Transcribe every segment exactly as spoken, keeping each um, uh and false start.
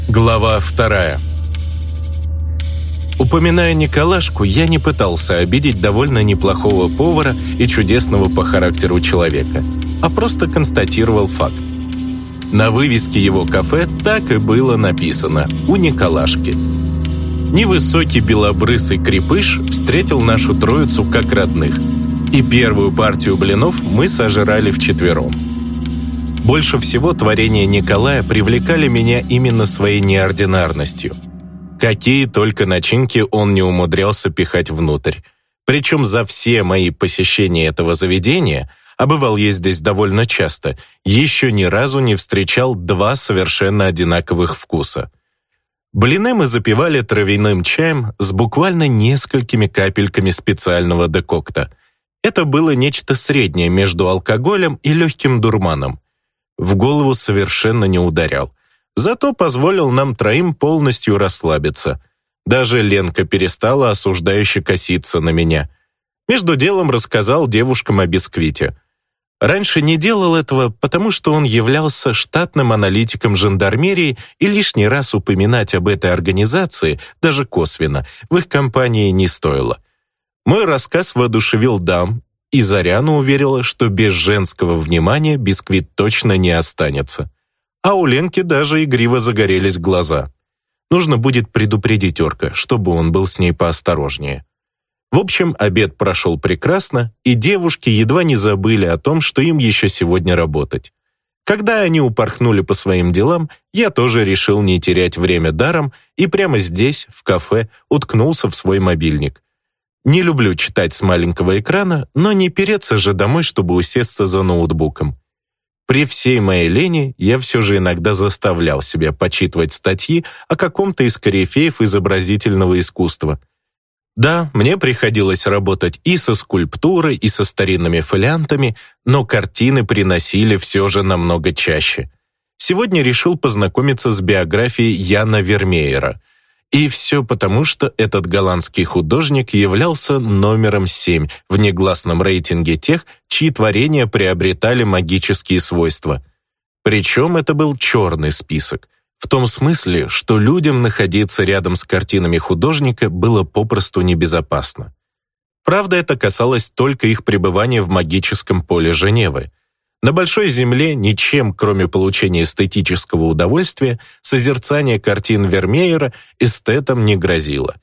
Глава вторая. Упоминая Николашку, я не пытался обидеть довольно неплохого повара и чудесного по характеру человека, а просто констатировал факт. На вывеске его кафе так и было написано «У Николашки». Невысокий белобрысый крепыш встретил нашу троицу как родных, и первую партию блинов мы сожрали вчетвером. Больше всего творения Николая привлекали меня именно своей неординарностью. Какие только начинки он не умудрялся пихать внутрь. Причем за все мои посещения этого заведения, а бывал я здесь довольно часто, еще ни разу не встречал два совершенно одинаковых вкуса. Блины мы запивали травяным чаем с буквально несколькими капельками специального декокта. Это было нечто среднее между алкоголем и легким дурманом. В голову совершенно не ударял. Зато позволил нам троим полностью расслабиться. Даже Ленка перестала осуждающе коситься на меня. Между делом рассказал девушкам о бисквите. Раньше не делал этого, потому что он являлся штатным аналитиком жандармерии, и лишний раз упоминать об этой организации, даже косвенно, в их компании не стоило. Мой рассказ воодушевил дам, и Заряна уверила, что без женского внимания бисквит точно не останется. А у Ленки даже игриво загорелись глаза. Нужно будет предупредить орка, чтобы он был с ней поосторожнее. В общем, обед прошел прекрасно, и девушки едва не забыли о том, что им еще сегодня работать. Когда они упорхнули по своим делам, я тоже решил не терять время даром и прямо здесь, в кафе, уткнулся в свой мобильник. Не люблю читать с маленького экрана, но не переться же домой, чтобы усесться за ноутбуком. При всей моей лени я все же иногда заставлял себя почитывать статьи о каком-то из корифеев изобразительного искусства. Да, мне приходилось работать и со скульптурой, и со старинными фолиантами, но картины приносили все же намного чаще. Сегодня решил познакомиться с биографией Яна Вермеера. И все потому, что этот голландский художник являлся номером семь в негласном рейтинге тех, чьи творения приобретали магические свойства. Причем это был черный список, в том смысле, что людям находиться рядом с картинами художника было попросту небезопасно. Правда, это касалось только их пребывания в магическом поле Женевы. На Большой Земле ничем, кроме получения эстетического удовольствия, созерцание картин Вермеера эстетам не грозило.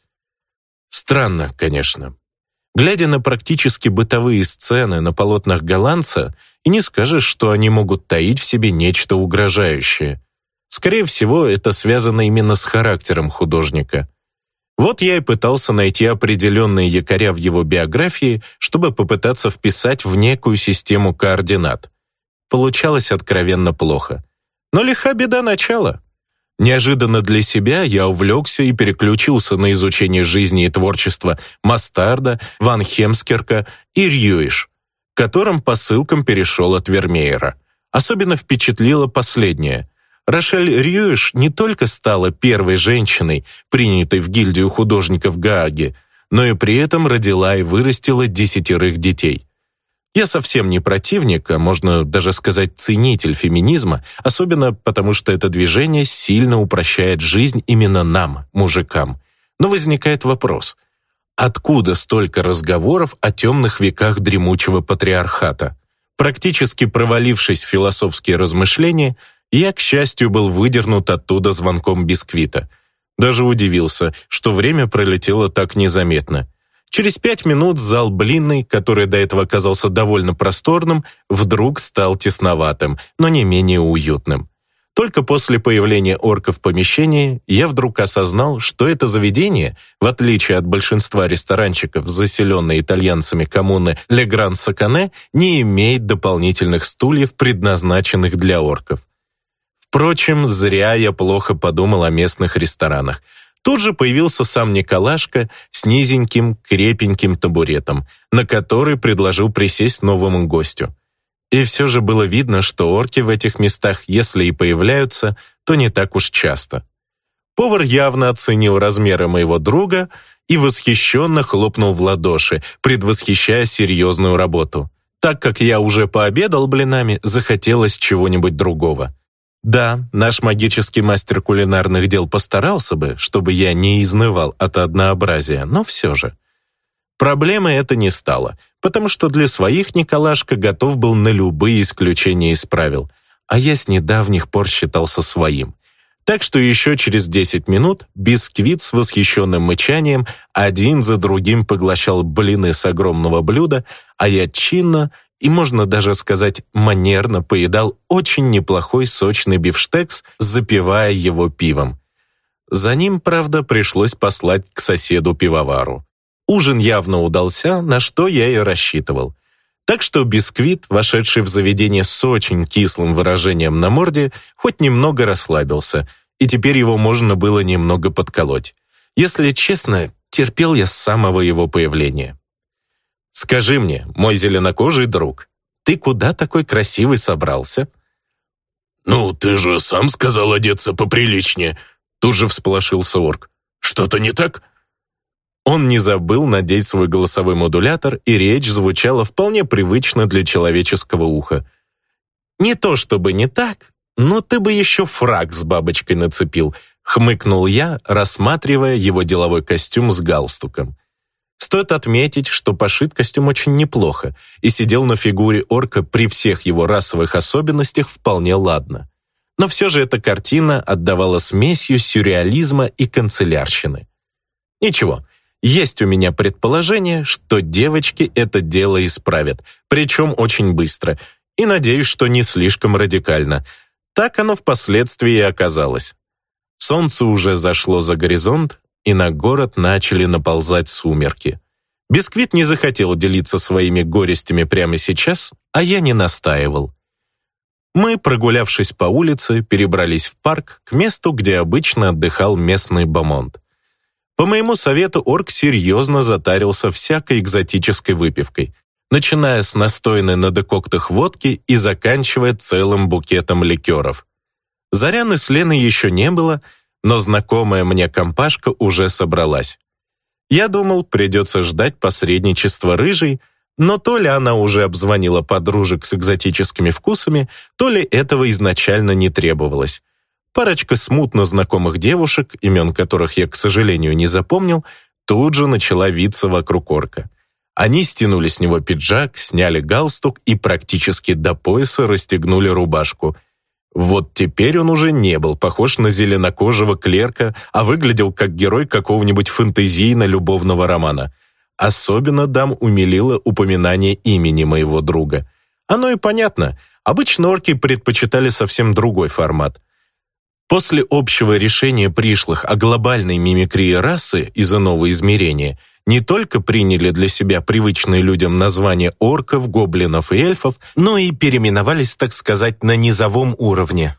Странно, конечно. Глядя на практически бытовые сцены на полотнах голландца, и не скажешь, что они могут таить в себе нечто угрожающее. Скорее всего, это связано именно с характером художника. Вот я и пытался найти определенные якоря в его биографии, чтобы попытаться вписать в некую систему координат. Получалось откровенно плохо. Но лиха беда начала. Неожиданно для себя я увлекся и переключился на изучение жизни и творчества Мастарда, Ван Хемскерка и Рьюиш, к которым по ссылкам перешел от Вермеера. Особенно впечатлило последнее. Рошель Рьюиш не только стала первой женщиной, принятой в гильдию художников Гааги, но и при этом родила и вырастила десятерых детей. Я совсем не противник, а можно даже сказать ценитель феминизма, особенно потому, что это движение сильно упрощает жизнь именно нам, мужикам. Но возникает вопрос, откуда столько разговоров о темных веках дремучего патриархата? Практически провалившись в философские размышления, я, к счастью, был выдернут оттуда звонком бисквита. Даже удивился, что время пролетело так незаметно. Через пять минут зал блинный, который до этого казался довольно просторным, вдруг стал тесноватым, но не менее уютным. Только после появления орка в помещении я вдруг осознал, что это заведение, в отличие от большинства ресторанчиков, заселенной итальянцами коммуны Ле Гран-Сакане, не имеет дополнительных стульев, предназначенных для орков. Впрочем, зря я плохо подумал о местных ресторанах. Тут же появился сам Николашка с низеньким, крепеньким табуретом, на который предложил присесть новому гостю. И все же было видно, что орки в этих местах, если и появляются, то не так уж часто. Повар явно оценил размеры моего друга и восхищенно хлопнул в ладоши, предвосхищая серьезную работу. Так как я уже пообедал блинами, захотелось чего-нибудь другого. Да, наш магический мастер кулинарных дел постарался бы, чтобы я не изнывал от однообразия, но все же. Проблемой это не стало, потому что для своих Николашка готов был на любые исключения из правил, а я с недавних пор считался своим. Так что еще через десять минут Бисквит с восхищенным мычанием один за другим поглощал блины с огромного блюда, а я чинно и, можно даже сказать, манерно поедал очень неплохой сочный бифштекс, запивая его пивом. За ним, правда, пришлось послать к соседу-пивовару. Ужин явно удался, на что я и рассчитывал. Так что Бисквит, вошедший в заведение с очень кислым выражением на морде, хоть немного расслабился, и теперь его можно было немного подколоть. Если честно, терпел я с самого его появления. «Скажи мне, мой зеленокожий друг, ты куда такой красивый собрался?» «Ну, ты же сам сказал одеться поприличнее», тут же всполошился орк. «Что-то не так?» Он не забыл надеть свой голосовой модулятор, и речь звучала вполне привычно для человеческого уха. «Не то чтобы не так, но ты бы еще фрак с бабочкой нацепил», хмыкнул я, рассматривая его деловой костюм с галстуком. Стоит отметить, что пошит костюм очень неплохо и сидел на фигуре орка при всех его расовых особенностях вполне ладно. Но все же эта картина отдавала смесью сюрреализма и канцелярщины. Ничего, есть у меня предположение, что девочки это дело исправят, причем очень быстро, и надеюсь, что не слишком радикально. Так оно впоследствии и оказалось. Солнце уже зашло за горизонт, и на город начали наползать сумерки. Бисквит не захотел делиться своими горестями прямо сейчас, а я не настаивал. Мы, прогулявшись по улице, перебрались в парк, к месту, где обычно отдыхал местный бомонд. По моему совету орк серьезно затарился всякой экзотической выпивкой, начиная с настойной на декоктах водки и заканчивая целым букетом ликеров. Заряны с Леной еще не было, но знакомая мне компашка уже собралась. Я думал, придется ждать посредничества рыжей, но то ли она уже обзвонила подружек с экзотическими вкусами, то ли этого изначально не требовалось. Парочка смутно знакомых девушек, имен которых я, к сожалению, не запомнил, тут же начала виться вокруг орка. Они стянули с него пиджак, сняли галстук и практически до пояса расстегнули рубашку. Вот теперь он уже не был похож на зеленокожего клерка, а выглядел как герой какого-нибудь фэнтезийно-любовного романа. Особенно дам умилило упоминание имени моего друга. Оно и понятно, обычно орки предпочитали совсем другой формат. После общего решения пришлых о глобальной мимикрии расы из иного измерения не только приняли для себя привычные людям названия орков, гоблинов и эльфов, но и переименовались, так сказать, на низовом уровне.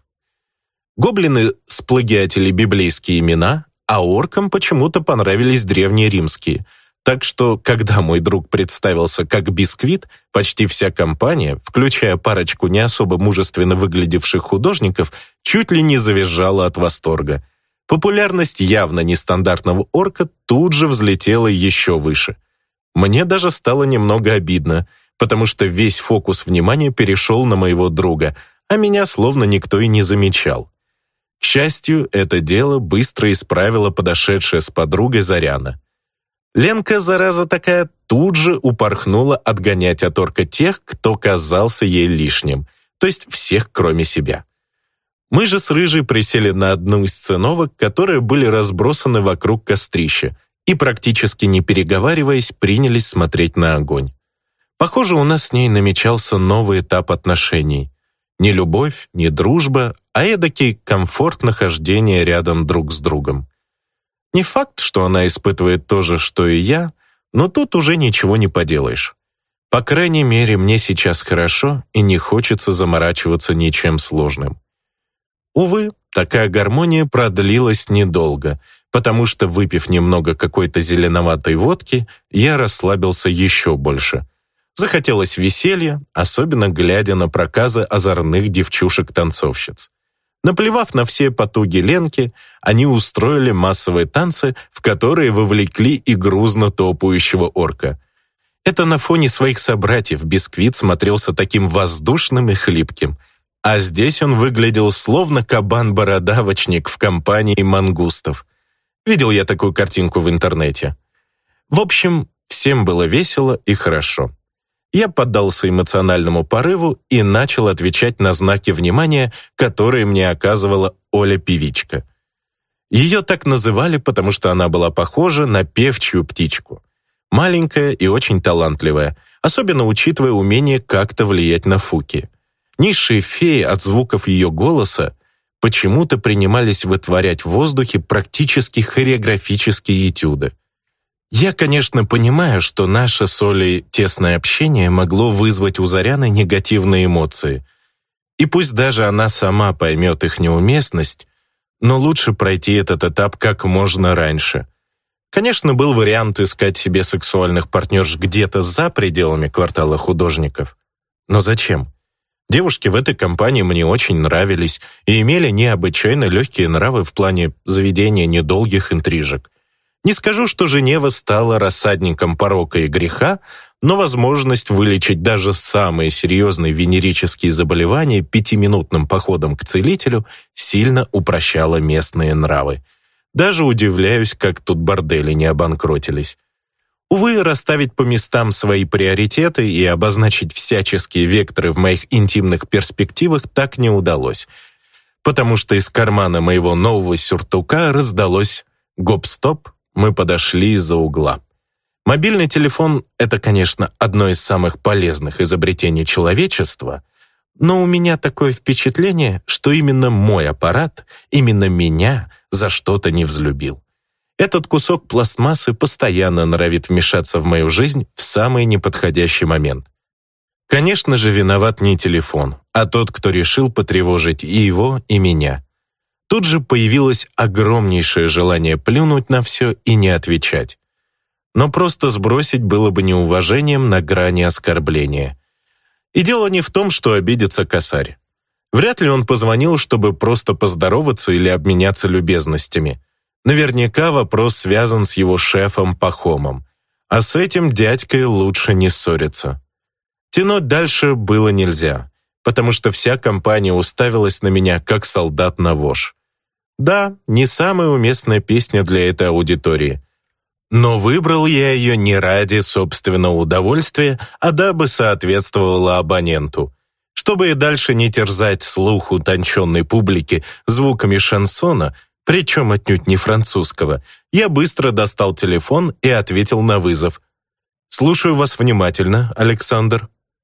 Гоблины сплагиатили библейские имена, а оркам почему-то понравились древнеримские. Так что, когда мой друг представился как Бисквит, почти вся компания, включая парочку не особо мужественно выглядевших художников, чуть ли не завизжала от восторга. Популярность явно нестандартного орка тут же взлетела еще выше. Мне даже стало немного обидно, потому что весь фокус внимания перешел на моего друга, а меня словно никто и не замечал. К счастью, это дело быстро исправила подошедшая с подругой Заряна. Ленка, зараза такая, тут же упорхнула отгонять от орка тех, кто казался ей лишним, то есть всех, кроме себя. Мы же с Рыжей присели на одну из циновок, которые были разбросаны вокруг кострища, и, практически не переговариваясь, принялись смотреть на огонь. Похоже, у нас с ней намечался новый этап отношений. Не любовь, не дружба, а эдакий комфорт нахождения рядом друг с другом. Не факт, что она испытывает то же, что и я, но тут уже ничего не поделаешь. По крайней мере, мне сейчас хорошо и не хочется заморачиваться ничем сложным. Увы, такая гармония продлилась недолго, потому что, выпив немного какой-то зеленоватой водки, я расслабился еще больше. Захотелось веселья, особенно глядя на проказы озорных девчушек-танцовщиц. Наплевав на все потуги Ленки, они устроили массовые танцы, в которые вовлекли и грузно топающего орка. Это на фоне своих собратьев Бисквит смотрелся таким воздушным и хлипким. А здесь он выглядел словно кабан-бородавочник в компании мангустов. Видел я такую картинку в интернете. В общем, всем было весело и хорошо. Я поддался эмоциональному порыву и начал отвечать на знаки внимания, которые мне оказывала Оля-певичка. Ее так называли, потому что она была похожа на певчую птичку. Маленькая и очень талантливая, особенно учитывая умение как-то влиять на Фуки. Низшие феи от звуков ее голоса почему-то принимались вытворять в воздухе практически хореографические этюды. Я, конечно, понимаю, что наше с Олей тесное общение могло вызвать у Заряны негативные эмоции. И пусть даже она сама поймет их неуместность, но лучше пройти этот этап как можно раньше. Конечно, был вариант искать себе сексуальных партнерш где-то за пределами квартала художников. Но зачем? Девушки в этой компании мне очень нравились и имели необычайно легкие нравы в плане заведения недолгих интрижек. Не скажу, что Женева стала рассадником порока и греха, но возможность вылечить даже самые серьезные венерические заболевания пятиминутным походом к целителю сильно упрощала местные нравы. Даже удивляюсь, как тут бордели не обанкротились. Увы, расставить по местам свои приоритеты и обозначить всяческие векторы в моих интимных перспективах так не удалось, потому что из кармана моего нового сюртука раздалось «гоп-стоп», мы подошли из-за угла. Мобильный телефон — это, конечно, одно из самых полезных изобретений человечества, но у меня такое впечатление, что именно мой аппарат, именно меня за что-то не взлюбил. Этот кусок пластмассы постоянно норовит вмешаться в мою жизнь в самый неподходящий момент. Конечно же, виноват не телефон, а тот, кто решил потревожить и его, и меня. Тут же появилось огромнейшее желание плюнуть на все и не отвечать. Но просто сбросить было бы неуважением на грани оскорбления. И дело не в том, что обидится косарь. Вряд ли он позвонил, чтобы просто поздороваться или обменяться любезностями. Наверняка вопрос связан с его шефом Пахомом. А с этим дядькой лучше не ссориться. Тянуть дальше было нельзя, потому что вся компания уставилась на меня, как солдат на вож. Да, не самая уместная песня для этой аудитории. Но выбрал я ее не ради собственного удовольствия, а дабы соответствовала абоненту. Чтобы и дальше не терзать слух утонченной публики звуками шансона, причем отнюдь не французского, я быстро достал телефон и ответил на вызов. «Слушаю вас внимательно, Александр».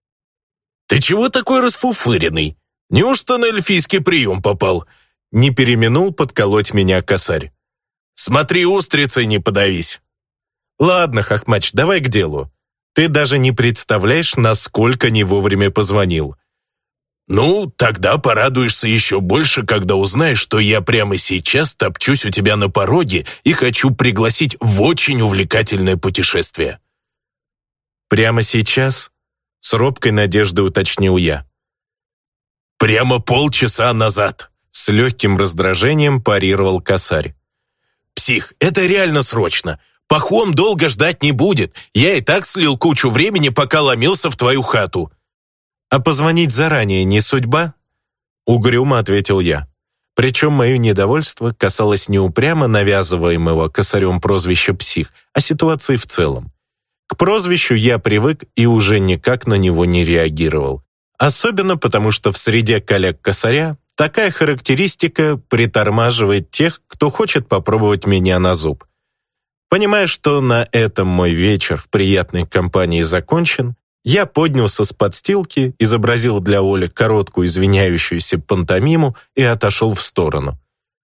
«Ты чего такой расфуфыренный? Неужто на эльфийский прием попал?» Не переминул подколоть меня косарь. «Смотри, устрицей не подавись». «Ладно, Хохмач, давай к делу. Ты даже не представляешь, насколько не вовремя позвонил». «Ну, тогда порадуешься еще больше, когда узнаешь, что я прямо сейчас топчусь у тебя на пороге и хочу пригласить в очень увлекательное путешествие». «Прямо сейчас?» — с робкой надеждой уточнил я. «Прямо полчаса назад», — с легким раздражением парировал косарь. «Псих, это реально срочно. Пахом долго ждать не будет. Я и так слил кучу времени, пока ломился в твою хату». «А позвонить заранее не судьба?» Угрюмо ответил я. Причем мое недовольство касалось не упрямо навязываемого косарем прозвища «псих», а ситуации в целом. К прозвищу я привык и уже никак на него не реагировал. Особенно потому, что в среде коллег косаря такая характеристика притормаживает тех, кто хочет попробовать меня на зуб. Понимая, что на этом мой вечер в приятной компании закончен, я поднялся с подстилки, изобразил для Оли короткую извиняющуюся пантомиму и отошел в сторону.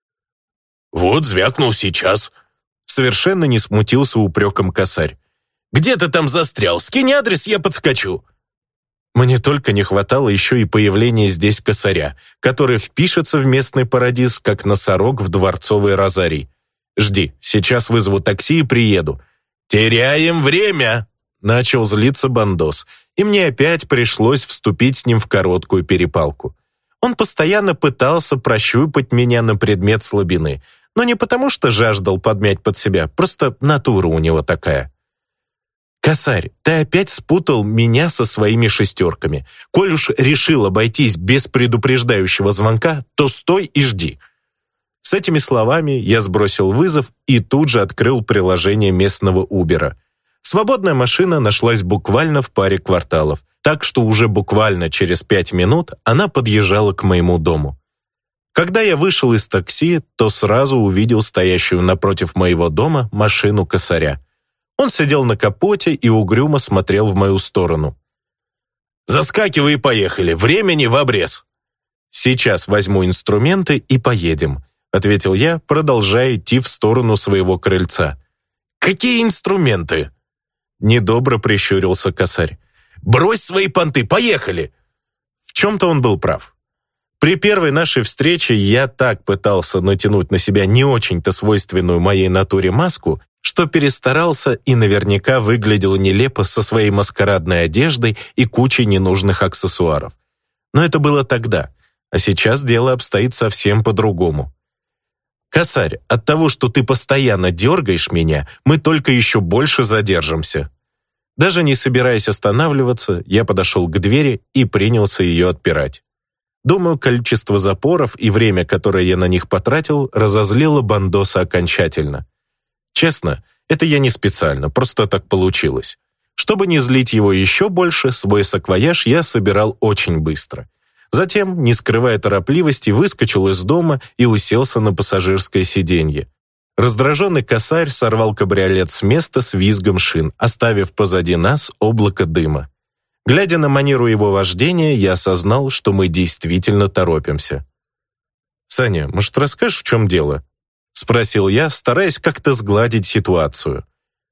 «Вот звякнул сейчас», — совершенно не смутился упреком косарь. «Где ты там застрял? Скинь адрес, я подскочу». Мне только не хватало еще и появления здесь косаря, который впишется в местный парадиз, как носорог в дворцовый розарий. «Жди, сейчас вызову такси и приеду». «Теряем время!» Начал злиться бандос, и мне опять пришлось вступить с ним в короткую перепалку. Он постоянно пытался прощупать меня на предмет слабины, но не потому, что жаждал подмять под себя, просто натура у него такая. «Косарь, ты опять спутал меня со своими шестерками. Коль уж решил обойтись без предупреждающего звонка, то стой и жди». С этими словами я сбросил вызов и тут же открыл приложение местного Убера. Свободная машина нашлась буквально в паре кварталов, так что уже буквально через пять минут она подъезжала к моему дому. Когда я вышел из такси, то сразу увидел стоящую напротив моего дома машину Косаря. Он сидел на капоте и угрюмо смотрел в мою сторону. «Заскакивай и поехали, времени в обрез». «Сейчас возьму инструменты и поедем», — ответил я, продолжая идти в сторону своего крыльца. «Какие инструменты?» Недобро прищурился Косарь. «Брось свои понты, поехали!» В чем-то он был прав. При первой нашей встрече я так пытался натянуть на себя не очень-то свойственную моей натуре маску, что перестарался и наверняка выглядел нелепо со своей маскарадной одеждой и кучей ненужных аксессуаров. Но это было тогда, а сейчас дело обстоит совсем по-другому. «Косарь, от того, что ты постоянно дергаешь меня, мы только еще больше задержимся». Даже не собираясь останавливаться, я подошел к двери и принялся ее отпирать. Думаю, количество запоров и время, которое я на них потратил, разозлило бандоса окончательно. Честно, это я не специально, просто так получилось. Чтобы не злить его еще больше, свой саквояж я собирал очень быстро. Затем, не скрывая торопливости, выскочил из дома и уселся на пассажирское сиденье. Раздраженный Косарь сорвал кабриолет с места с визгом шин, оставив позади нас облако дыма. Глядя на манеру его вождения, я осознал, что мы действительно торопимся. «Саня, может, расскажешь, в чем дело?» — спросил я, стараясь как-то сгладить ситуацию.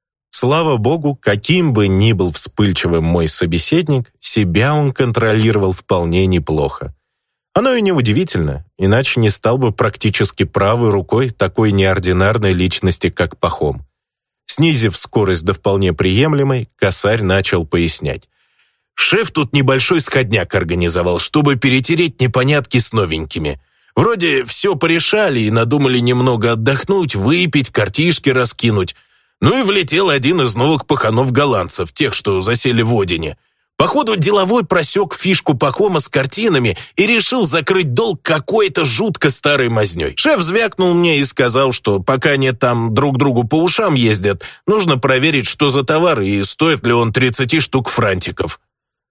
Слава богу, каким бы ни был вспыльчивым мой собеседник, себя он контролировал вполне неплохо. Оно и неудивительно, иначе не стал бы практически правой рукой такой неординарной личности, как Пахом. Снизив скорость до вполне приемлемой, Косарь начал пояснять. «Шеф тут небольшой сходняк организовал, чтобы перетереть непонятки с новенькими. Вроде все порешали и надумали немного отдохнуть, выпить, картишки раскинуть. Ну и влетел один из новых паханов-голландцев, тех, что засели в Одине. Походу, деловой просек фишку Пахома с картинами и решил закрыть долг какой-то жутко старой мазнёй. Шеф звякнул мне и сказал, что пока они там друг другу по ушам ездят, нужно проверить, что за товар и стоит ли он тридцать штук франтиков».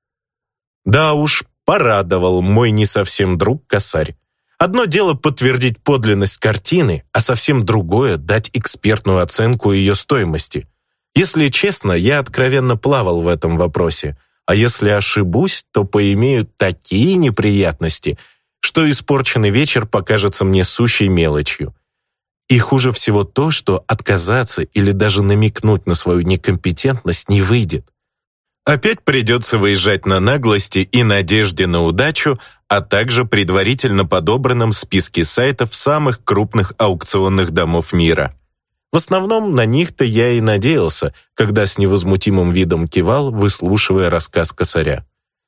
Да уж, порадовал мой не совсем друг Косарь. Одно дело подтвердить подлинность картины, а совсем другое — дать экспертную оценку ее стоимости. Если честно, я откровенно плавал в этом вопросе, а если ошибусь, то поимею такие неприятности, что испорченный вечер покажется мне сущей мелочью. И хуже всего то, что отказаться или даже намекнуть на свою некомпетентность не выйдет. Опять придется выезжать на наглости и надежде на удачу, а также предварительно подобранном списке сайтов самых крупных аукционных домов мира. В основном на них-то я и надеялся, когда с невозмутимым видом кивал, выслушивая рассказ Косаря.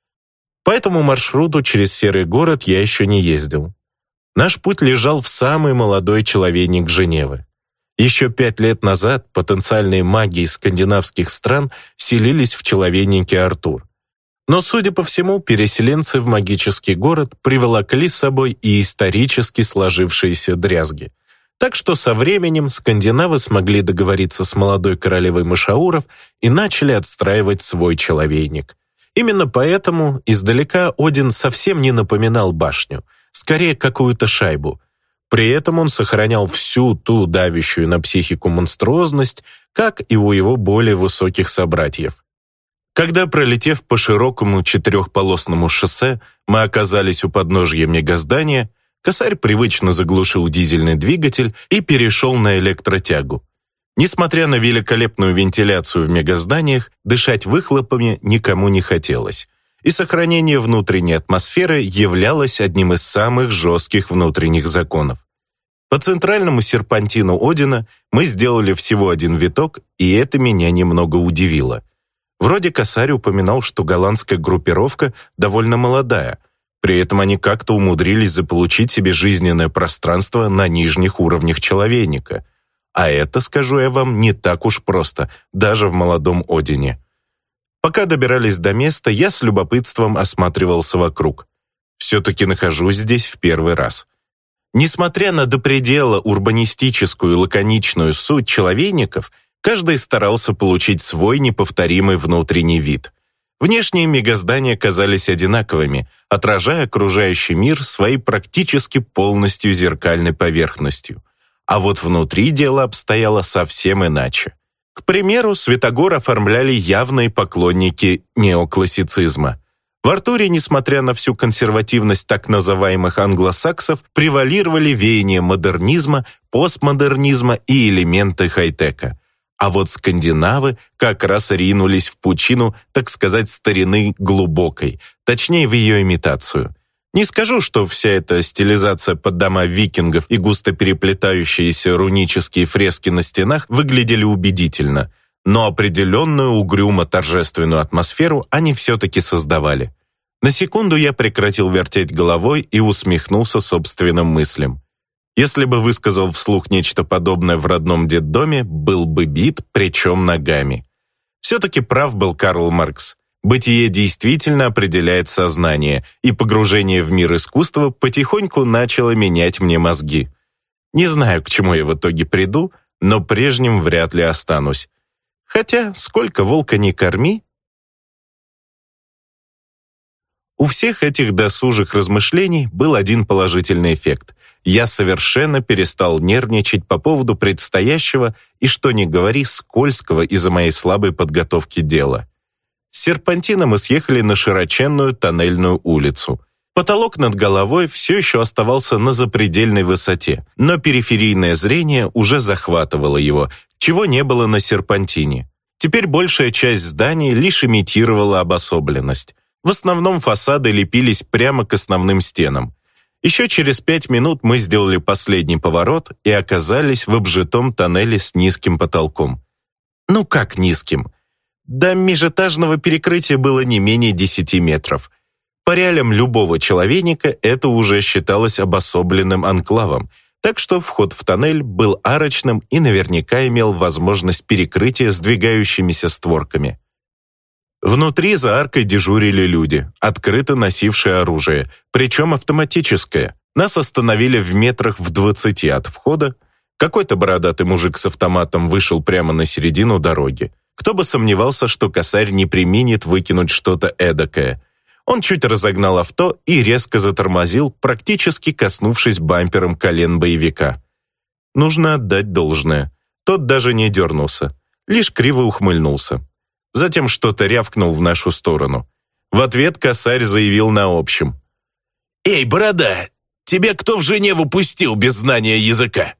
По этому маршруту через серый город я еще не ездил. Наш путь лежал в самый молодой человейник Женевы. Еще пять лет назад потенциальные маги из скандинавских стран селились в человейнике Артур. Но, судя по всему, переселенцы в магический город приволокли с собой и исторически сложившиеся дрязги. Так что со временем скандинавы смогли договориться с молодой королевой Мышауров и начали отстраивать свой человейник. Именно поэтому издалека Один совсем не напоминал башню, скорее какую-то шайбу. При этом он сохранял всю ту давящую на психику монструозность, как и у его более высоких собратьев. Когда, пролетев по широкому четырехполосному шоссе, мы оказались у подножья мегаздания, Косарь привычно заглушил дизельный двигатель и перешел на электротягу. Несмотря на великолепную вентиляцию в мегазданиях, дышать выхлопами никому не хотелось, и сохранение внутренней атмосферы являлось одним из самых жестких внутренних законов. По центральному серпантину Одина мы сделали всего один виток, и это меня немного удивило. Вроде Косарь упоминал, что голландская группировка довольно молодая, при этом они как-то умудрились заполучить себе жизненное пространство на нижних уровнях человейника. А это, скажу я вам, не так уж просто, даже в молодом Одине. Пока добирались до места, я с любопытством осматривался вокруг. Все-таки нахожусь здесь в первый раз. Несмотря на до предела урбанистическую лаконичную суть человейников, каждый старался получить свой неповторимый внутренний вид. Внешние мегаздания казались одинаковыми, отражая окружающий мир своей практически полностью зеркальной поверхностью. А вот внутри дело обстояло совсем иначе. К примеру, Святогор оформляли явные поклонники неоклассицизма. В Артуре, несмотря на всю консервативность так называемых англосаксов, превалировали веяния модернизма, постмодернизма и элементы хай-тека. А вот скандинавы как раз ринулись в пучину, так сказать, старины глубокой, точнее, в ее имитацию. Не скажу, что вся эта стилизация под дома викингов и густо переплетающиеся рунические фрески на стенах выглядели убедительно, но определенную угрюмо-торжественную атмосферу они все-таки создавали. На секунду я прекратил вертеть головой и усмехнулся собственным мыслям. Если бы высказал вслух нечто подобное в родном детдоме, был бы бит, причем ногами. Все-таки прав был Карл Маркс. Бытие действительно определяет сознание, и погружение в мир искусства потихоньку начало менять мне мозги. Не знаю, к чему я в итоге приду, но прежним вряд ли останусь. Хотя, сколько волка не корми. У всех этих досужих размышлений был один положительный эффект. Я совершенно перестал нервничать по поводу предстоящего и, что ни говори, скользкого из-за моей слабой подготовки дела. С серпантина мы съехали на широченную тоннельную улицу. Потолок над головой все еще оставался на запредельной высоте, но периферийное зрение уже захватывало его, чего не было на серпантине. Теперь большая часть зданий лишь имитировала обособленность. В основном фасады лепились прямо к основным стенам. Еще через пять минут мы сделали последний поворот и оказались в обжитом тоннеле с низким потолком. Ну как низким? До межэтажного перекрытия было не менее десяти метров. По реалиям любого человейника это уже считалось обособленным анклавом, так что вход в тоннель был арочным и наверняка имел возможность перекрытия сдвигающимися створками. Внутри за аркой дежурили люди, открыто носившие оружие, причем автоматическое. Нас остановили в метрах в двадцати от входа. Какой-то бородатый мужик с автоматом вышел прямо на середину дороги. Кто бы сомневался, что косарь не преминет выкинуть что-то эдакое. Он чуть разогнал авто и резко затормозил, практически коснувшись бампером колен боевика. Нужно отдать должное. Тот даже не дернулся, лишь криво ухмыльнулся. Затем что-то рявкнул в нашу сторону. В ответ косарь заявил на общем: «Эй, борода, тебя кто в Женеву пустил без знания языка?»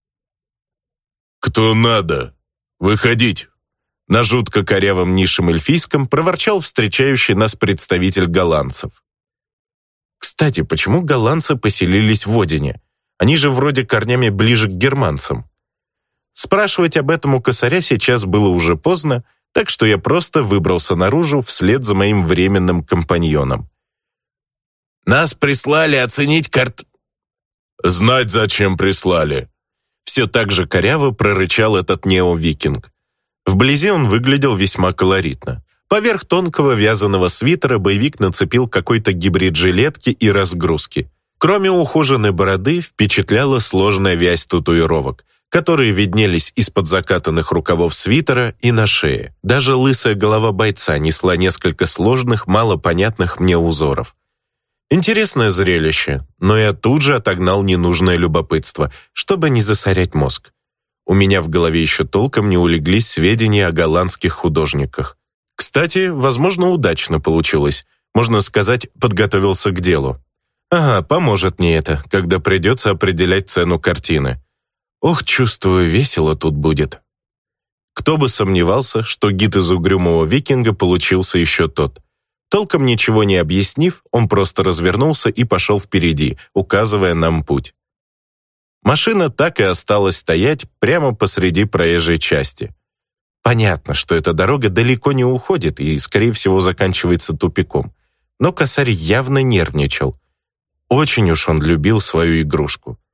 «Кто надо? Выходить!» На жутко корявом низшем эльфийском проворчал встречающий нас представитель голландцев. Кстати, почему голландцы поселились в Одине? Они же вроде корнями ближе к германцам. Спрашивать об этом у косаря сейчас было уже поздно, так что я просто выбрался наружу вслед за моим временным компаньоном. «Нас прислали оценить карт...» «Знать, зачем прислали!» Все так же коряво прорычал этот нео-викинг. Вблизи он выглядел весьма колоритно. Поверх тонкого вязаного свитера боевик нацепил какой-то гибрид жилетки и разгрузки. Кроме ухоженной бороды, впечатляла сложная вязь татуировок, которые виднелись из-под закатанных рукавов свитера и на шее. Даже лысая голова бойца несла несколько сложных, малопонятных мне узоров. Интересное зрелище, но я тут же отогнал ненужное любопытство, чтобы не засорять мозг. У меня в голове еще толком не улеглись сведения о голландских художниках. Кстати, возможно, удачно получилось. Можно сказать, подготовился к делу. Ага, поможет мне это, когда придется определять цену картины. Ох, чувствую, весело тут будет. Кто бы сомневался, что гид из угрюмого викинга получился еще тот. Толком ничего не объяснив, он просто развернулся и пошел впереди, указывая нам путь. Машина так и осталась стоять прямо посреди проезжей части. Понятно, что эта дорога далеко не уходит и, скорее всего, заканчивается тупиком. Но косарь явно нервничал. Очень уж он любил свою игрушку.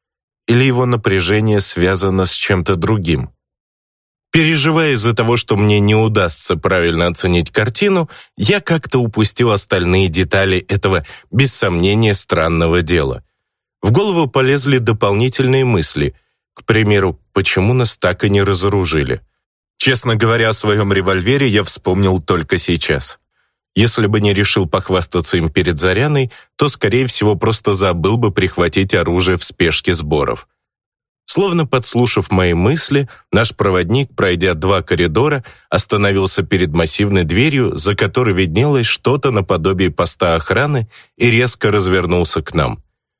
или его напряжение связано с чем-то другим? Переживая из-за того, что мне не удастся правильно оценить картину, я как-то упустил остальные детали этого, без сомнения, странного дела. В голову полезли дополнительные мысли. К примеру, почему нас так и не разоружили? Честно говоря, о своем револьвере я вспомнил только сейчас. Если бы не решил похвастаться им перед Заряной, то, скорее всего, просто забыл бы прихватить оружие в спешке сборов. Словно подслушав мои мысли, наш проводник, пройдя два коридора, остановился перед массивной дверью, за которой виднелось что-то наподобие поста охраны, и резко развернулся к нам.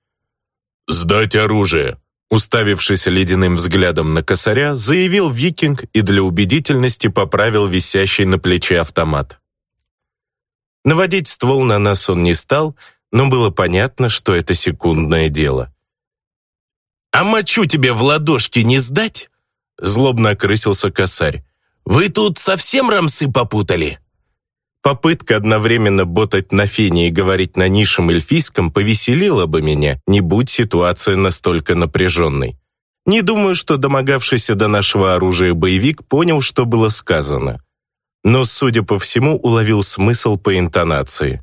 «Сдать оружие!» Уставившись ледяным взглядом на косаря, заявил викинг и для убедительности поправил висящий на плече автомат. Наводить ствол на нас он не стал, но было понятно, что это секундное дело. «А мочу тебе в ладошки не сдать?» Злобно окрысился косарь. «Вы тут совсем рамсы попутали?» Попытка одновременно ботать на фене и говорить на низшем эльфийском повеселила бы меня, не будь ситуация настолько напряженной. Не думаю, что домогавшийся до нашего оружия боевик понял, что было сказано. Но, судя по всему, уловил смысл по интонации.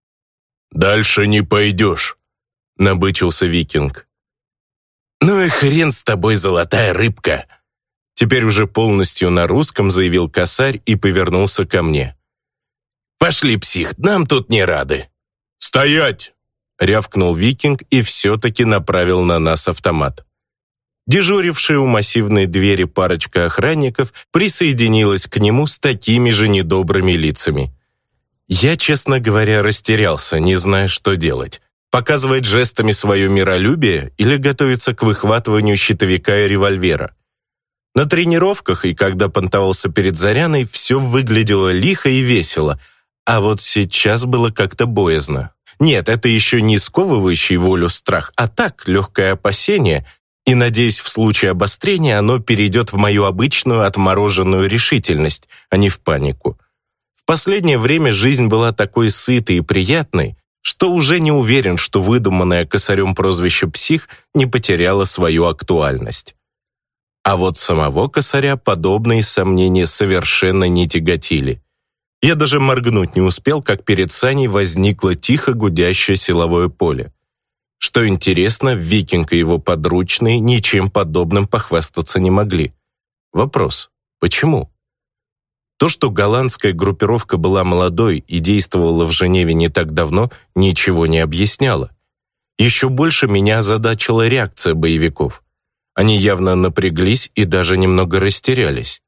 «Дальше не пойдешь», — набычился викинг. «Ну и хрен с тобой, золотая рыбка!» Теперь уже полностью на русском заявил косарь и повернулся ко мне. «Пошли, псих, нам тут не рады». «Стоять!» — рявкнул викинг и все-таки направил на нас автомат. Дежурившая у массивной двери парочка охранников присоединилась к нему с такими же недобрыми лицами. Я, честно говоря, растерялся, не зная, что делать. Показывать жестами свое миролюбие или готовиться к выхватыванию щитовика и револьвера. На тренировках и когда понтовался перед Заряной, все выглядело лихо и весело, а вот сейчас было как-то боязно. Нет, это еще не сковывающий волю страх, а так, легкое опасение, и, надеюсь, в случае обострения оно перейдет в мою обычную отмороженную решительность, а не в панику. В последнее время жизнь была такой сытой и приятной, что уже не уверен, что выдуманное косарем прозвище «псих» не потеряло свою актуальность. А вот самого косаря подобные сомнения совершенно не тяготили. Я даже моргнуть не успел, как перед Саней возникло тихо гудящее силовое поле. Что интересно, викинг и его подручные ничем подобным похвастаться не могли. Вопрос: почему? То, что голландская группировка была молодой и действовала в Женеве не так давно, ничего не объясняло. Еще больше меня озадачила реакция боевиков. Они явно напряглись и даже немного растерялись.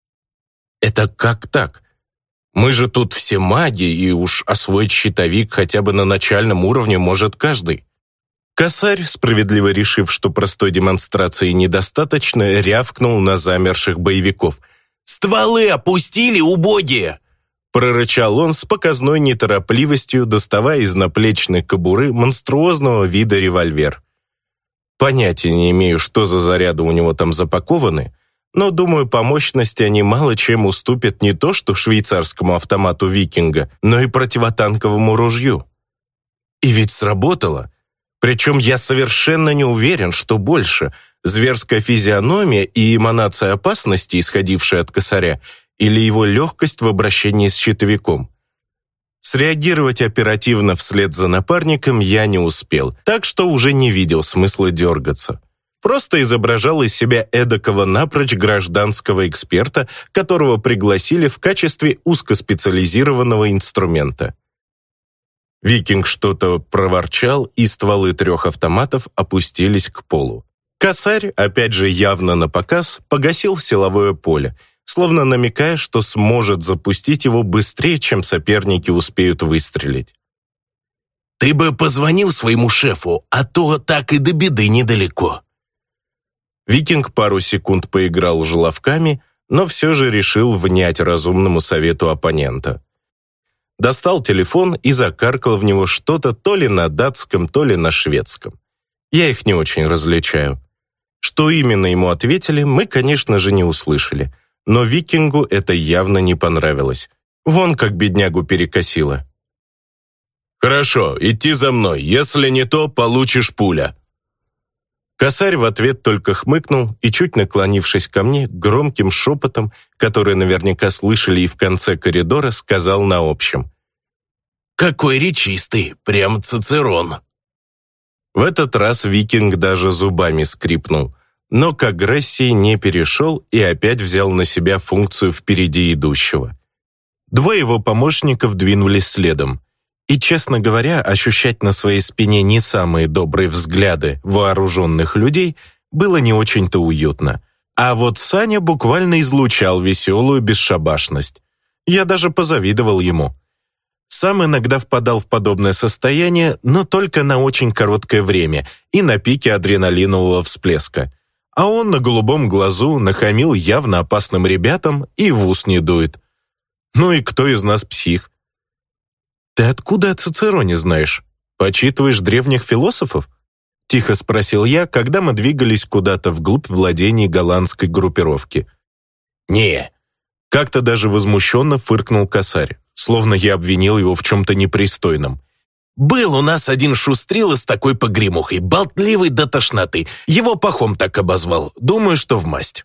Это как так? Мы же тут все маги, и уж освоить щитовик хотя бы на начальном уровне может каждый. Косарь, справедливо решив, что простой демонстрации недостаточно, рявкнул на замерших боевиков. «Стволы опустили, убогие!» Прорычал он с показной неторопливостью, доставая из наплечной кобуры монструозного вида револьвер. Понятия не имею, что за заряды у него там запакованы, но, думаю, по мощности они мало чем уступят не то что швейцарскому автомату викинга, но и противотанковому ружью. И ведь сработало. Причем я совершенно не уверен, что больше – зверская физиономия и эманация опасности, исходившая от косаря, или его легкость в обращении с щитовиком. Среагировать оперативно вслед за напарником я не успел, так что уже не видел смысла дергаться. Просто изображал из себя эдакого напрочь гражданского эксперта, которого пригласили в качестве узкоспециализированного инструмента. Викинг что-то проворчал, и стволы трех автоматов опустились к полу. Косарь, опять же явно напоказ, погасил силовое поле, словно намекая, что сможет запустить его быстрее, чем соперники успеют выстрелить. «Ты бы позвонил своему шефу, а то так и до беды недалеко». Викинг пару секунд поиграл желавками, но все же решил внять разумному совету оппонента. Достал телефон и закаркал в него что-то то ли на датском, то ли на шведском. Я их не очень различаю. Что именно ему ответили, мы, конечно же, не услышали, но викингу это явно не понравилось. Вон как беднягу перекосило. «Хорошо, идти за мной, если не то, получишь пуля». Косарь в ответ только хмыкнул и, чуть наклонившись ко мне, громким шепотом, который наверняка слышали и в конце коридора, сказал на общем: «Какой речистый, прям Цицерон!» В этот раз викинг даже зубами скрипнул, но к агрессии не перешел и опять взял на себя функцию впереди идущего. Двое его помощников двинулись следом. И, честно говоря, ощущать на своей спине не самые добрые взгляды вооруженных людей было не очень-то уютно. А вот Саня буквально излучал веселую бесшабашность. Я даже позавидовал ему. Сам иногда впадал в подобное состояние, но только на очень короткое время и на пике адреналинового всплеска. А он на голубом глазу нахамил явно опасным ребятам и в ус не дует. Ну и кто из нас псих? «Ты откуда о Цицероне знаешь? Почитываешь древних философов?» — тихо спросил я, когда мы двигались куда-то вглубь владений голландской группировки. «Не». Как-то даже возмущенно фыркнул Косарь, словно я обвинил его в чем-то непристойном. «Был у нас один шустрила с такой погремухой, болтливый до тошноты. Его пахом так обозвал. Думаю, что в масть».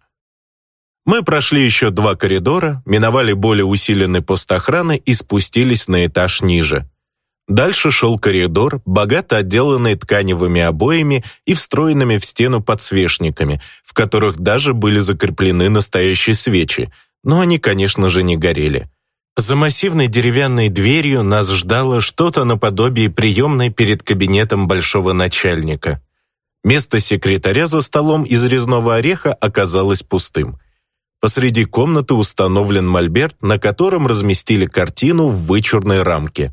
Мы прошли еще два коридора, миновали более усиленный пост охраны и спустились на этаж ниже. Дальше шел коридор, богато отделанный тканевыми обоями и встроенными в стену подсвечниками, в которых даже были закреплены настоящие свечи, но они, конечно же, не горели. За массивной деревянной дверью нас ждало что-то наподобие приемной перед кабинетом большого начальника. Место секретаря за столом из резного ореха оказалось пустым. Посреди комнаты установлен мольберт, на котором разместили картину в вычурной рамке.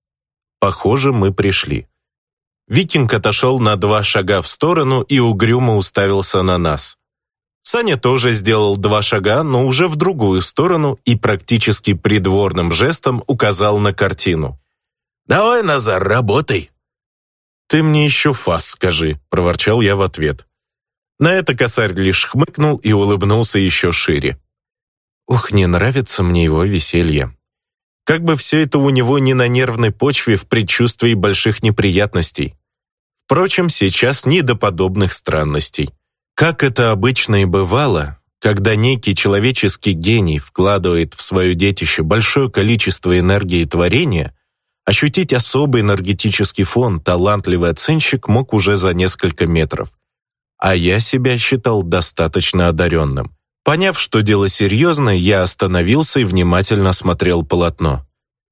Похоже, мы пришли. Викинг отошел на два шага в сторону и угрюмо уставился на нас. Саня тоже сделал два шага, но уже в другую сторону и практически придворным жестом указал на картину. «Давай, Назар, работай!» «Ты мне еще фас скажи», — проворчал я в ответ. На это Косарь лишь хмыкнул и улыбнулся еще шире. Ух, не нравится мне его веселье. Как бы все это у него не на нервной почве в предчувствии больших неприятностей. Впрочем, сейчас не до подобных странностей. Как это обычно и бывало, когда некий человеческий гений вкладывает в свое детище большое количество энергии творения, ощутить особый энергетический фон талантливый оценщик мог уже за несколько метров. А я себя считал достаточно одаренным. Поняв, что дело серьезное, я остановился и внимательно осмотрел полотно.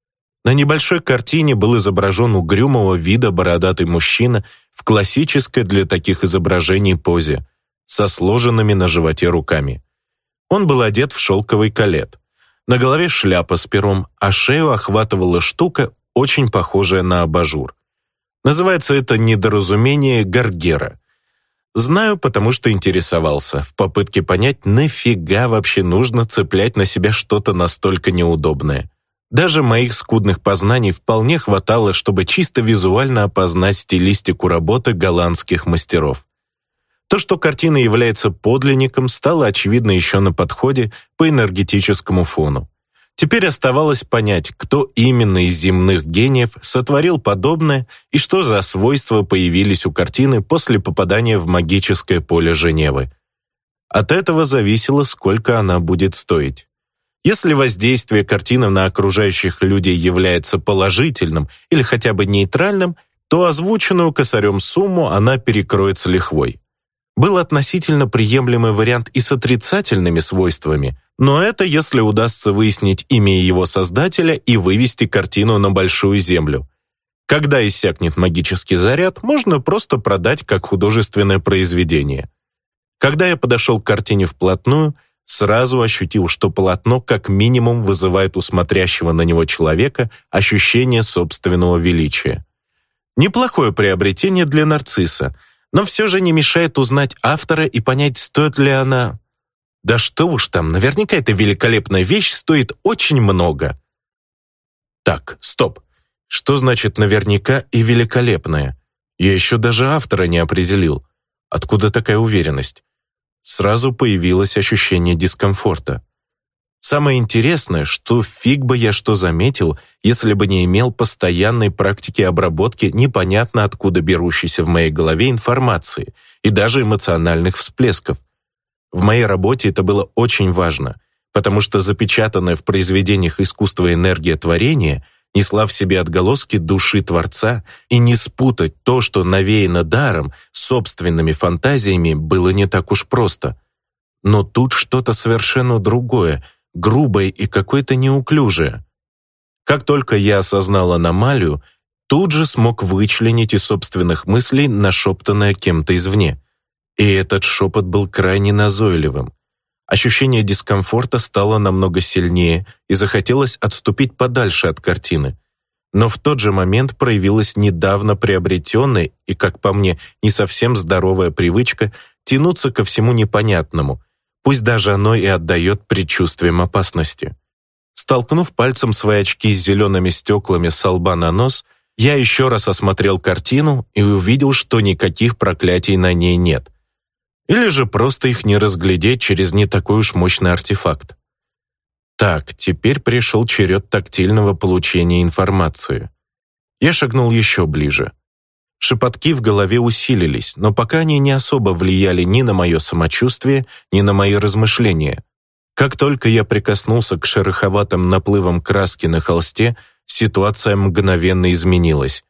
На небольшой картине был изображен угрюмого вида бородатый мужчина в классической для таких изображений позе, со сложенными на животе руками. Он был одет в шелковый калет. На голове шляпа с пером, а шею охватывала штука, очень похожая на абажур. Называется это недоразумение гаргера. Знаю, потому что интересовался, в попытке понять, нафига вообще нужно цеплять на себя что-то настолько неудобное. Даже моих скудных познаний вполне хватало, чтобы чисто визуально опознать стилистику работы голландских мастеров. То, что картина является подлинником, стало очевидно еще на подходе по энергетическому фону. Теперь оставалось понять, кто именно из земных гениев сотворил подобное и что за свойства появились у картины после попадания в магическое поле Женевы. От этого зависело, сколько она будет стоить. Если воздействие картины на окружающих людей является положительным или хотя бы нейтральным, то озвученную Косарем сумму она перекроет с лихвой. Был относительно приемлемый вариант и с отрицательными свойствами, но это если удастся выяснить имя его создателя и вывести картину на большую землю. Когда иссякнет магический заряд, можно просто продать как художественное произведение. Когда я подошел к картине вплотную, сразу ощутил, что полотно как минимум вызывает у смотрящего на него человека ощущение собственного величия. Неплохое приобретение для нарцисса, но все же не мешает узнать автора и понять, стоит ли она... Да что уж там, наверняка эта великолепная вещь стоит очень много. Так, стоп. Что значит наверняка и великолепная? Я еще даже автора не определил. Откуда такая уверенность? Сразу появилось ощущение дискомфорта. Самое интересное, что фиг бы я что заметил, если бы не имел постоянной практики обработки непонятно откуда берущейся в моей голове информации, и даже эмоциональных всплесков. В моей работе это было очень важно, потому что запечатанная в произведениях искусства энергия творения несла в себе отголоски души Творца, и не спутать то, что навеяно даром, с собственными фантазиями, было не так уж просто. Но тут что-то совершенно другое, грубое и какое-то неуклюжее. Как только я осознал аномалию, тут же смог вычленить из собственных мыслей нашептанное кем-то извне. И этот шепот был крайне назойливым. Ощущение дискомфорта стало намного сильнее, и захотелось отступить подальше от картины. Но в тот же момент проявилась недавно приобретенная и, как по мне, не совсем здоровая привычка тянуться ко всему непонятному, пусть даже оно и отдает предчувствием опасности. Столкнув пальцем свои очки с зелеными стеклами со лба на нос, я еще раз осмотрел картину и увидел, что никаких проклятий на ней нет. Или же просто их не разглядеть через не такой уж мощный артефакт. Так, теперь пришел черед тактильного получения информации. Я шагнул еще ближе. Шепотки в голове усилились, но пока они не особо влияли ни на мое самочувствие, ни на мои размышления. Как только я прикоснулся к шероховатым наплывам краски на холсте, ситуация мгновенно изменилась.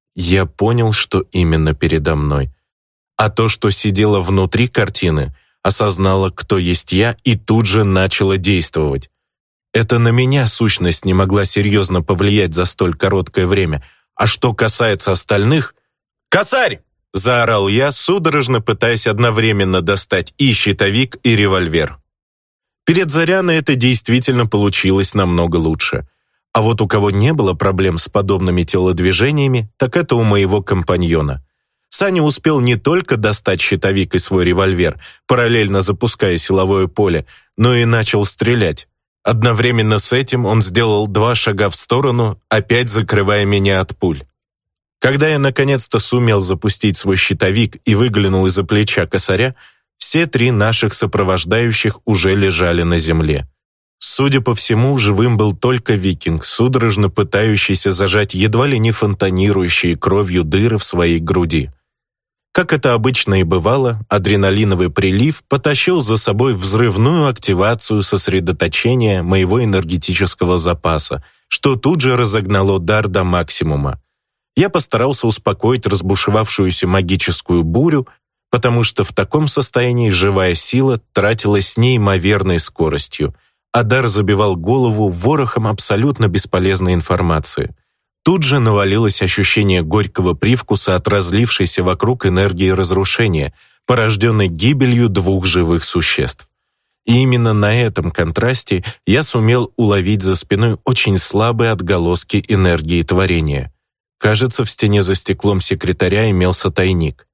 Я понял, что именно передо мной. А то, что сидело внутри картины, осознало, кто есть я, и тут же начало действовать. Это на меня сущность не могла серьезно повлиять за столь короткое время. А что касается остальных... «Косарь!» — заорал я, судорожно пытаясь одновременно достать и щитовик, и револьвер. Перед Заряной это действительно получилось намного лучше. А вот у кого не было проблем с подобными телодвижениями, так это у моего компаньона. Саня успел не только достать щитовик и свой револьвер, параллельно запуская силовое поле, но и начал стрелять. Одновременно с этим он сделал два шага в сторону, опять закрывая меня от пуль. Когда я наконец-то сумел запустить свой щитовик и выглянул из-за плеча косаря, все три наших сопровождающих уже лежали на земле. Судя по всему, живым был только викинг, судорожно пытающийся зажать едва ли не фонтанирующие кровью дыры в своей груди. Как это обычно и бывало, адреналиновый прилив потащил за собой взрывную активацию сосредоточения моего энергетического запаса, что тут же разогнало дар до максимума. Я постарался успокоить разбушевавшуюся магическую бурю, потому что в таком состоянии живая сила тратилась с неимоверной скоростью, а дар забивал голову ворохом абсолютно бесполезной информации. Тут же навалилось ощущение горького привкуса от разлившейся вокруг энергии разрушения, порожденной гибелью двух живых существ. И именно на этом контрасте я сумел уловить за спиной очень слабые отголоски энергии творения. Кажется, в стене за стеклом секретаря имелся тайник.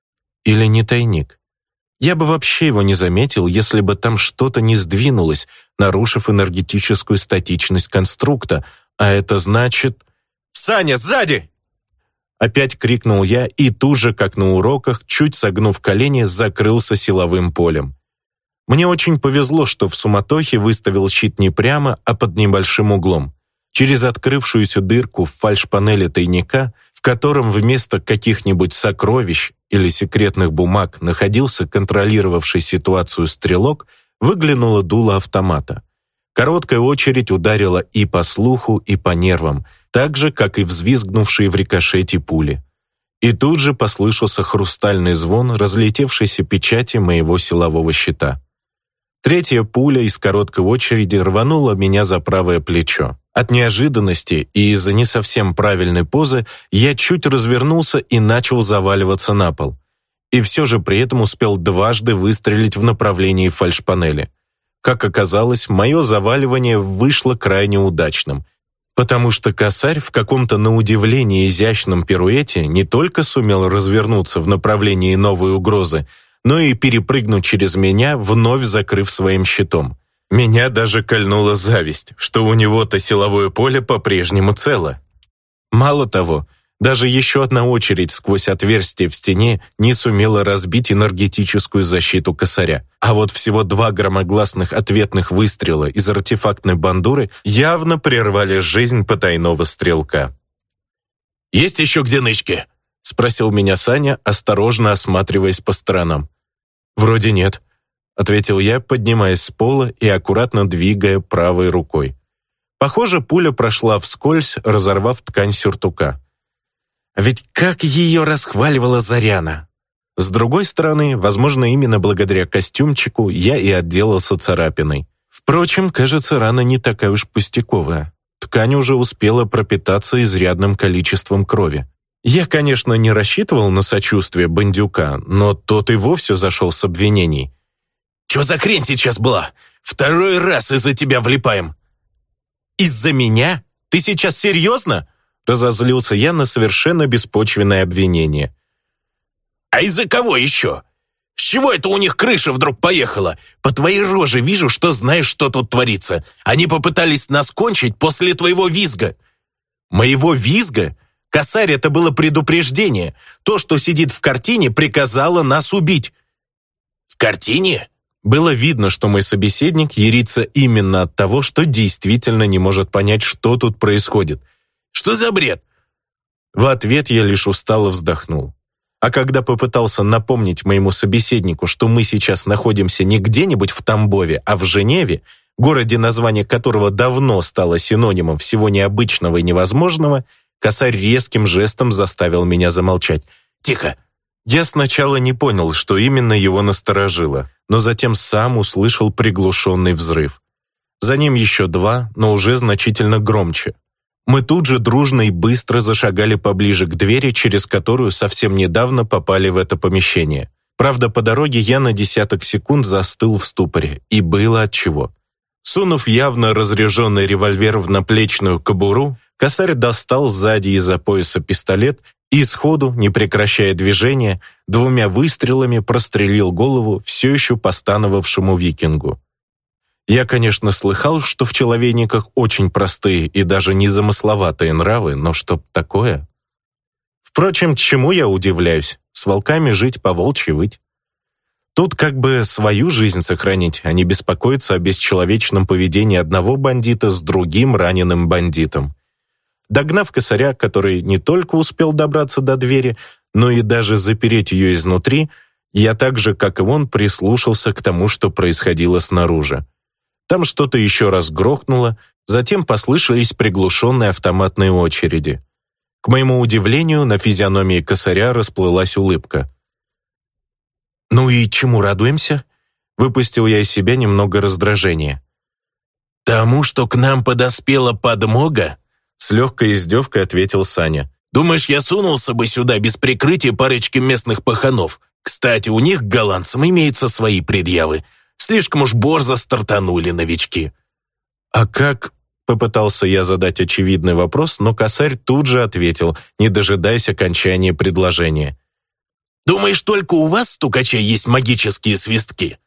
Или не тайник. Я бы вообще его не заметил, если бы там что-то не сдвинулось, нарушив энергетическую статичность конструкта, а это значит... «Саня, сзади!» Опять крикнул я и тут же, как на уроках, чуть согнув колени, закрылся силовым полем. Мне очень повезло, что в суматохе выставил щит не прямо, а под небольшим углом. Через открывшуюся дырку в фальшпанели тайника, в котором вместо каких-нибудь сокровищ или секретных бумаг находился контролировавший ситуацию стрелок, выглянуло дуло автомата. Короткая очередь ударила и по слуху, и по нервам, так же, как и взвизгнувшие в рикошете пули. И тут же послышался хрустальный звон разлетевшейся печати моего силового щита. Третья пуля из короткой очереди рванула меня за правое плечо. От неожиданности и из-за не совсем правильной позы я чуть развернулся и начал заваливаться на пол. И все же при этом успел дважды выстрелить в направлении фальшпанели. Как оказалось, мое заваливание вышло крайне удачным, потому что косарь в каком-то на удивление изящном пируэте не только сумел развернуться в направлении новой угрозы, но и перепрыгнуть через меня, вновь закрыв своим щитом. Меня даже кольнула зависть, что у него-то силовое поле по-прежнему цело. Мало того, даже еще одна очередь сквозь отверстие в стене не сумела разбить энергетическую защиту косаря. А вот всего два громогласных ответных выстрела из артефактной бандуры явно прервали жизнь потайного стрелка. «Есть еще где нычки?» спросил меня Саня, осторожно осматриваясь по сторонам. «Вроде нет», — ответил я, поднимаясь с пола и аккуратно двигая правой рукой. Похоже, пуля прошла вскользь, разорвав ткань сюртука. Ведь как ее расхваливала Заряна! С другой стороны, возможно, именно благодаря костюмчику я и отделался царапиной. Впрочем, кажется, рана не такая уж пустяковая. Ткань уже успела пропитаться изрядным количеством крови. Я, конечно, не рассчитывал на сочувствие бандюка, но тот и вовсе зашел с обвинений. «Чё за хрень сейчас была? Второй раз из-за тебя влипаем!» «Из-за меня? Ты сейчас серьезно?» Разозлился я на совершенно беспочвенное обвинение. «А из-за кого еще? С чего это у них крыша вдруг поехала? По твоей роже вижу, что знаешь, что тут творится. Они попытались нас кончить после твоего визга». «Моего визга? Косарь, это было предупреждение. То, что сидит в картине, приказало нас убить». «В картине?» Было видно, что мой собеседник ярится именно от того, что действительно не может понять, что тут происходит. «Что за бред?» В ответ я лишь устало вздохнул. А когда попытался напомнить моему собеседнику, что мы сейчас находимся не где-нибудь в Тамбове, а в Женеве, городе, название которого давно стало синонимом всего необычного и невозможного, Косарь резким жестом заставил меня замолчать. «Тихо!» Я сначала не понял, что именно его насторожило, но затем сам услышал приглушенный взрыв. За ним еще два, но уже значительно громче. Мы тут же дружно и быстро зашагали поближе к двери, через которую совсем недавно попали в это помещение. Правда, по дороге я на десяток секунд застыл в ступоре, и было отчего. Сунув явно разряженный револьвер в наплечную кобуру, Косарь достал сзади из-за пояса пистолет и сходу, не прекращая движения, двумя выстрелами прострелил голову все еще постановавшему викингу. Я, конечно, слыхал, что в человейниках очень простые и даже незамысловатые нравы, но чтоб такое... Впрочем, чему я удивляюсь? С волками жить, по-волчьи выть. Тут как бы свою жизнь сохранить, а не беспокоиться о бесчеловечном поведении одного бандита с другим раненым бандитом. Догнав Косаря, который не только успел добраться до двери, но и даже запереть ее изнутри, я так же, как и он, прислушался к тому, что происходило снаружи. Там что-то еще раз грохнуло, затем послышались приглушенные автоматные очереди. К моему удивлению, на физиономии Косаря расплылась улыбка. «Ну и чему радуемся?» Выпустил я из себя немного раздражения. «Тому, что к нам подоспела подмога?» С легкой издевкой ответил Саня. «Думаешь, я сунулся бы сюда без прикрытия парочки местных паханов? Кстати, у них к голландцам имеются свои предъявы. Слишком уж борзо стартанули новички». «А как?» — попытался я задать очевидный вопрос, но Косарь тут же ответил, не дожидаясь окончания предложения. «Думаешь, только у вас, стукачей, есть магические свистки?»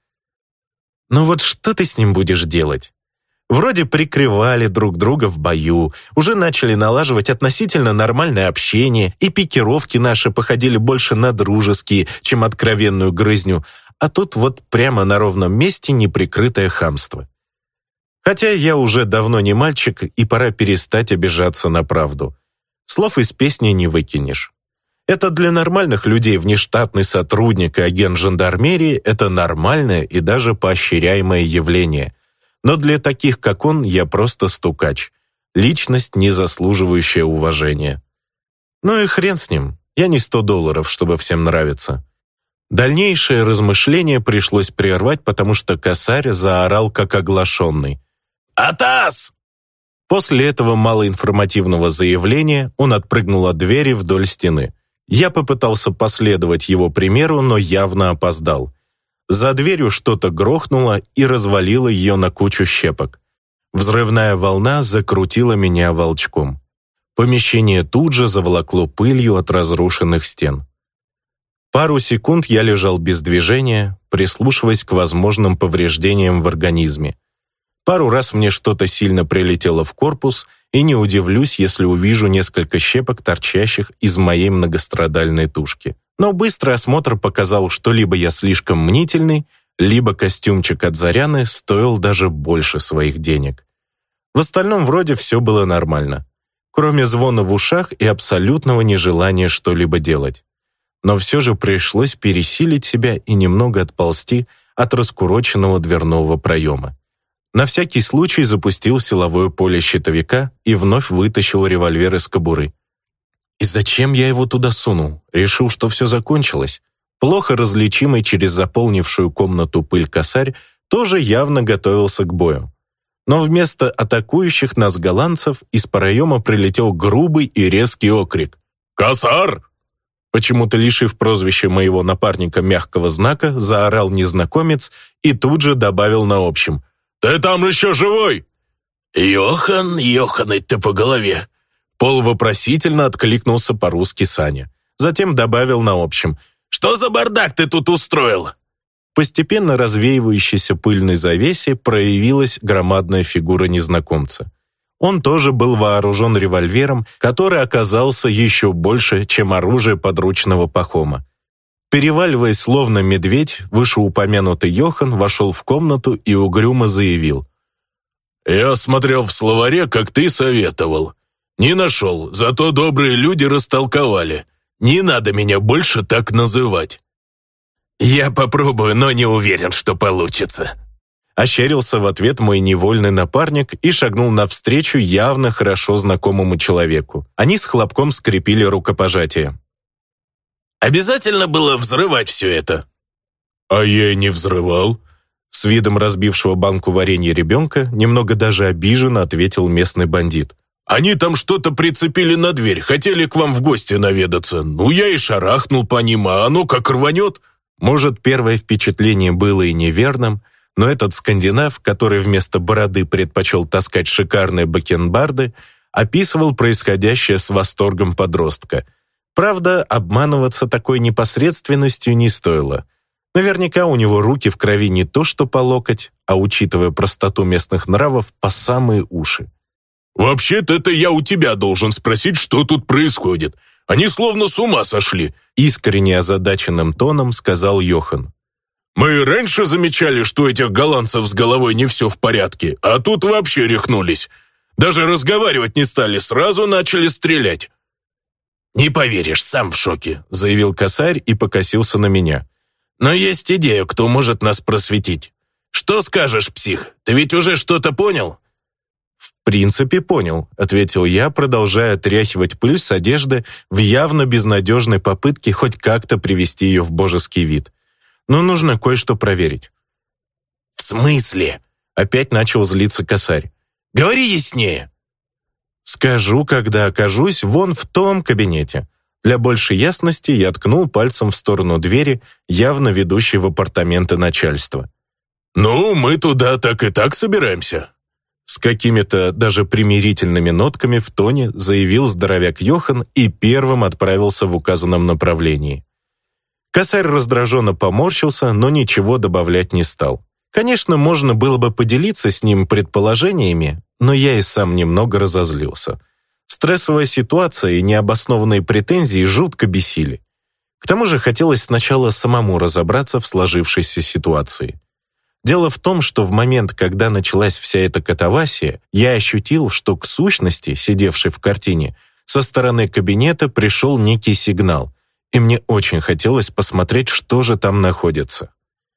«Ну вот что ты с ним будешь делать? Вроде прикрывали друг друга в бою, уже начали налаживать относительно нормальное общение, и пикировки наши походили больше на дружеские, чем откровенную грызню, а тут вот прямо на ровном месте неприкрытое хамство. Хотя я уже давно не мальчик, и пора перестать обижаться на правду. Слов из песни не выкинешь. Это для нормальных людей внештатный сотрудник и агент жандармерии – это нормальное и даже поощряемое явление. Но для таких, как он, я просто стукач. Личность, не заслуживающая уважения. Ну и хрен с ним. Я не сто долларов, чтобы всем нравиться. Дальнейшее размышление пришлось прервать, потому что Косарь заорал как оглашенный. «Атас!» После этого малоинформативного заявления он отпрыгнул от двери вдоль стены. Я попытался последовать его примеру, но явно опоздал. За дверью что-то грохнуло и развалило ее на кучу щепок. Взрывная волна закрутила меня волчком. Помещение тут же заволокло пылью от разрушенных стен. Пару секунд я лежал без движения, прислушиваясь к возможным повреждениям в организме. Пару раз мне что-то сильно прилетело в корпус, и не удивлюсь, если увижу несколько щепок, торчащих из моей многострадальной тушки. Но быстрый осмотр показал, что либо я слишком мнительный, либо костюмчик от Заряны стоил даже больше своих денег. В остальном вроде все было нормально. кроме звона в ушах и абсолютного нежелания что-либо делать. Но все же пришлось пересилить себя и немного отползти от раскуроченного дверного проема. На всякий случай запустил силовое поле щитовика и вновь вытащил револьвер из кобуры. И зачем я его туда сунул? Решил, что все закончилось. Плохо различимый через заполнившую комнату пыль косарь тоже явно готовился к бою. Но вместо атакующих нас голландцев из проема прилетел грубый и резкий окрик. «Косар!» Почему-то, лишив прозвища моего напарника мягкого знака, заорал незнакомец и тут же добавил на общем. «Ты там еще живой?» «Йохан, Йоханать ты по голове!» Полувопросительно откликнулся по-русски Саня. Затем добавил на общем. «Что за бардак ты тут устроил?» Постепенно развеивающейся пыльной завесе проявилась громадная фигура незнакомца. Он тоже был вооружен револьвером, который оказался еще больше, чем оружие подручного Пахома. Переваливаясь словно медведь, вышеупомянутый Йохан вошел в комнату и угрюмо заявил. «Я смотрел в словаре, как ты советовал. Не нашел, зато добрые люди растолковали. Не надо меня больше так называть». «Я попробую, но не уверен, что получится». Ощерился в ответ мой невольный напарник и шагнул навстречу явно хорошо знакомому человеку. Они с хлопком скрепили рукопожатие. «Обязательно было взрывать все это?» «А я и не взрывал», — с видом разбившего банку варенья ребенка немного даже обиженно ответил местный бандит. «Они там что-то прицепили на дверь, хотели к вам в гости наведаться. Ну, я и шарахнул по ним, а оно как рванет». Может, первое впечатление было и неверным, но этот скандинав, который вместо бороды предпочел таскать шикарные бакенбарды, описывал происходящее с восторгом подростка. Правда, обманываться такой непосредственностью не стоило. Наверняка у него руки в крови не то что по локоть, а, учитывая простоту местных нравов, по самые уши. «Вообще-то это я у тебя должен спросить, что тут происходит. Они словно с ума сошли», — искренне озадаченным тоном сказал Йохан. «Мы и раньше замечали, что у этих голландцев с головой не все в порядке, а тут вообще рехнулись. Даже разговаривать не стали, сразу начали стрелять». «Не поверишь, сам в шоке», — заявил косарь и покосился на меня. «Но есть идея, кто может нас просветить. Что скажешь, псих? Ты ведь уже что-то понял?» «В принципе, понял», — ответил я, продолжая отряхивать пыль с одежды в явно безнадежной попытке хоть как-то привести ее в божеский вид. Но нужно кое-что проверить. «В смысле?» — опять начал злиться косарь. «Говори яснее». «Скажу, когда окажусь вон в том кабинете». Для большей ясности я ткнул пальцем в сторону двери, явно ведущей в апартаменты начальства. «Ну, мы туда так и так собираемся». С какими-то даже примирительными нотками в тоне заявил здоровяк Йохан и первым отправился в указанном направлении. Косарь раздраженно поморщился, но ничего добавлять не стал. Конечно, можно было бы поделиться с ним предположениями, но я и сам немного разозлился. Стрессовая ситуация и необоснованные претензии жутко бесили. К тому же хотелось сначала самому разобраться в сложившейся ситуации. Дело в том, что в момент, когда началась вся эта катавасия, я ощутил, что к сущности, сидевшей в картине, со стороны кабинета пришел некий сигнал, и мне очень хотелось посмотреть, что же там находится.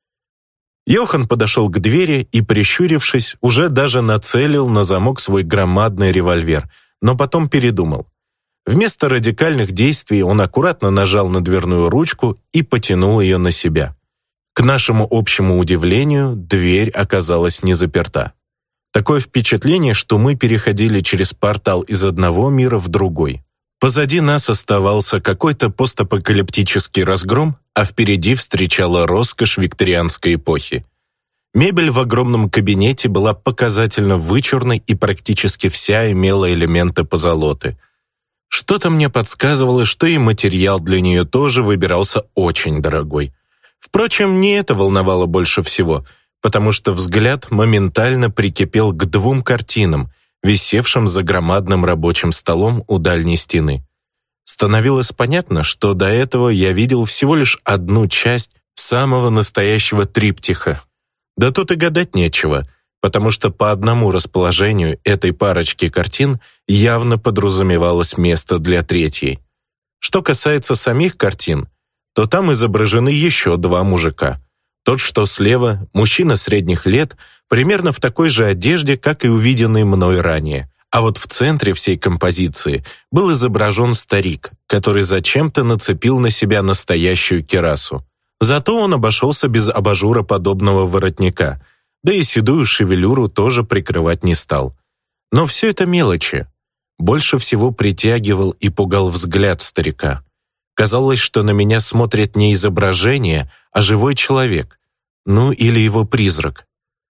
Йохан подошел к двери и, прищурившись, уже даже нацелил на замок свой громадный револьвер, но потом передумал. Вместо радикальных действий он аккуратно нажал на дверную ручку и потянул ее на себя. К нашему общему удивлению, дверь оказалась не заперта. Такое впечатление, что мы переходили через портал из одного мира в другой. Позади нас оставался какой-то постапокалиптический разгром, а впереди встречала роскошь викторианской эпохи. Мебель в огромном кабинете была показательно вычурной и практически вся имела элементы позолоты. Что-то мне подсказывало, что и материал для нее тоже выбирался очень дорогой. Впрочем, не это волновало больше всего, потому что взгляд моментально прикипел к двум картинам, висевшим за громадным рабочим столом у дальней стены. Становилось понятно, что до этого я видел всего лишь одну часть самого настоящего триптиха. Да тут и гадать нечего. потому что по одному расположению этой парочки картин явно подразумевалось место для третьей. Что касается самих картин, то там изображены еще два мужика. Тот, что слева, мужчина средних лет, примерно в такой же одежде, как и увиденный мной ранее. А вот в центре всей композиции был изображен старик, который зачем-то нацепил на себя настоящую кирасу. Зато он обошелся без абажура подобного воротника, да и седую шевелюру тоже прикрывать не стал. Но все это мелочи. Больше всего притягивал и пугал взгляд старика. Казалось, что на меня смотрит не изображение, а живой человек, ну или его призрак.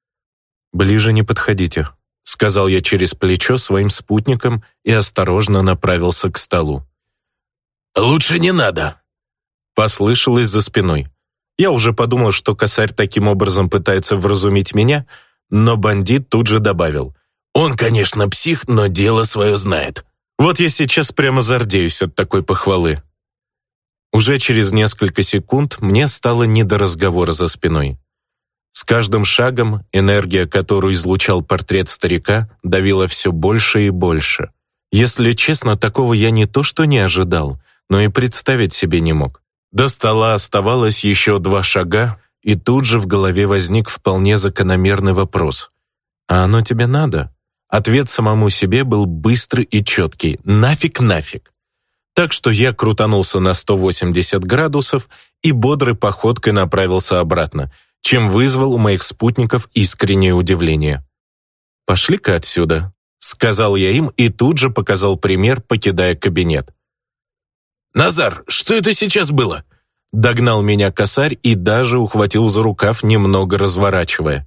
«Ближе не подходите», — сказал я через плечо своим спутникам и осторожно направился к столу. «Лучше не надо», — послышалось за спиной. Я уже подумал, что косарь таким образом пытается вразумить меня, но бандит тут же добавил: «Он, конечно, псих, но дело свое знает». Вот я сейчас прямо зардеюсь от такой похвалы. Уже через несколько секунд мне стало не до разговора за спиной. С каждым шагом энергия, которую излучал портрет старика, давила все больше и больше. Если честно, такого я не то что не ожидал, но и представить себе не мог. До стола оставалось еще два шага, и тут же в голове возник вполне закономерный вопрос. «А оно тебе надо?» Ответ самому себе был быстрый и четкий. «Нафиг, нафиг!» Так что я крутанулся на сто восемьдесят градусов и бодрой походкой направился обратно, чем вызвал у моих спутников искреннее удивление. «Пошли-ка отсюда», — сказал я им и тут же показал пример, покидая кабинет. «Назар, что это сейчас было?» Догнал меня косарь и даже ухватил за рукав, немного разворачивая.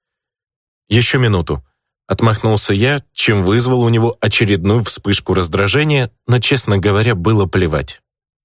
«Еще минуту», — отмахнулся я, чем вызвал у него очередную вспышку раздражения, но, честно говоря, было плевать.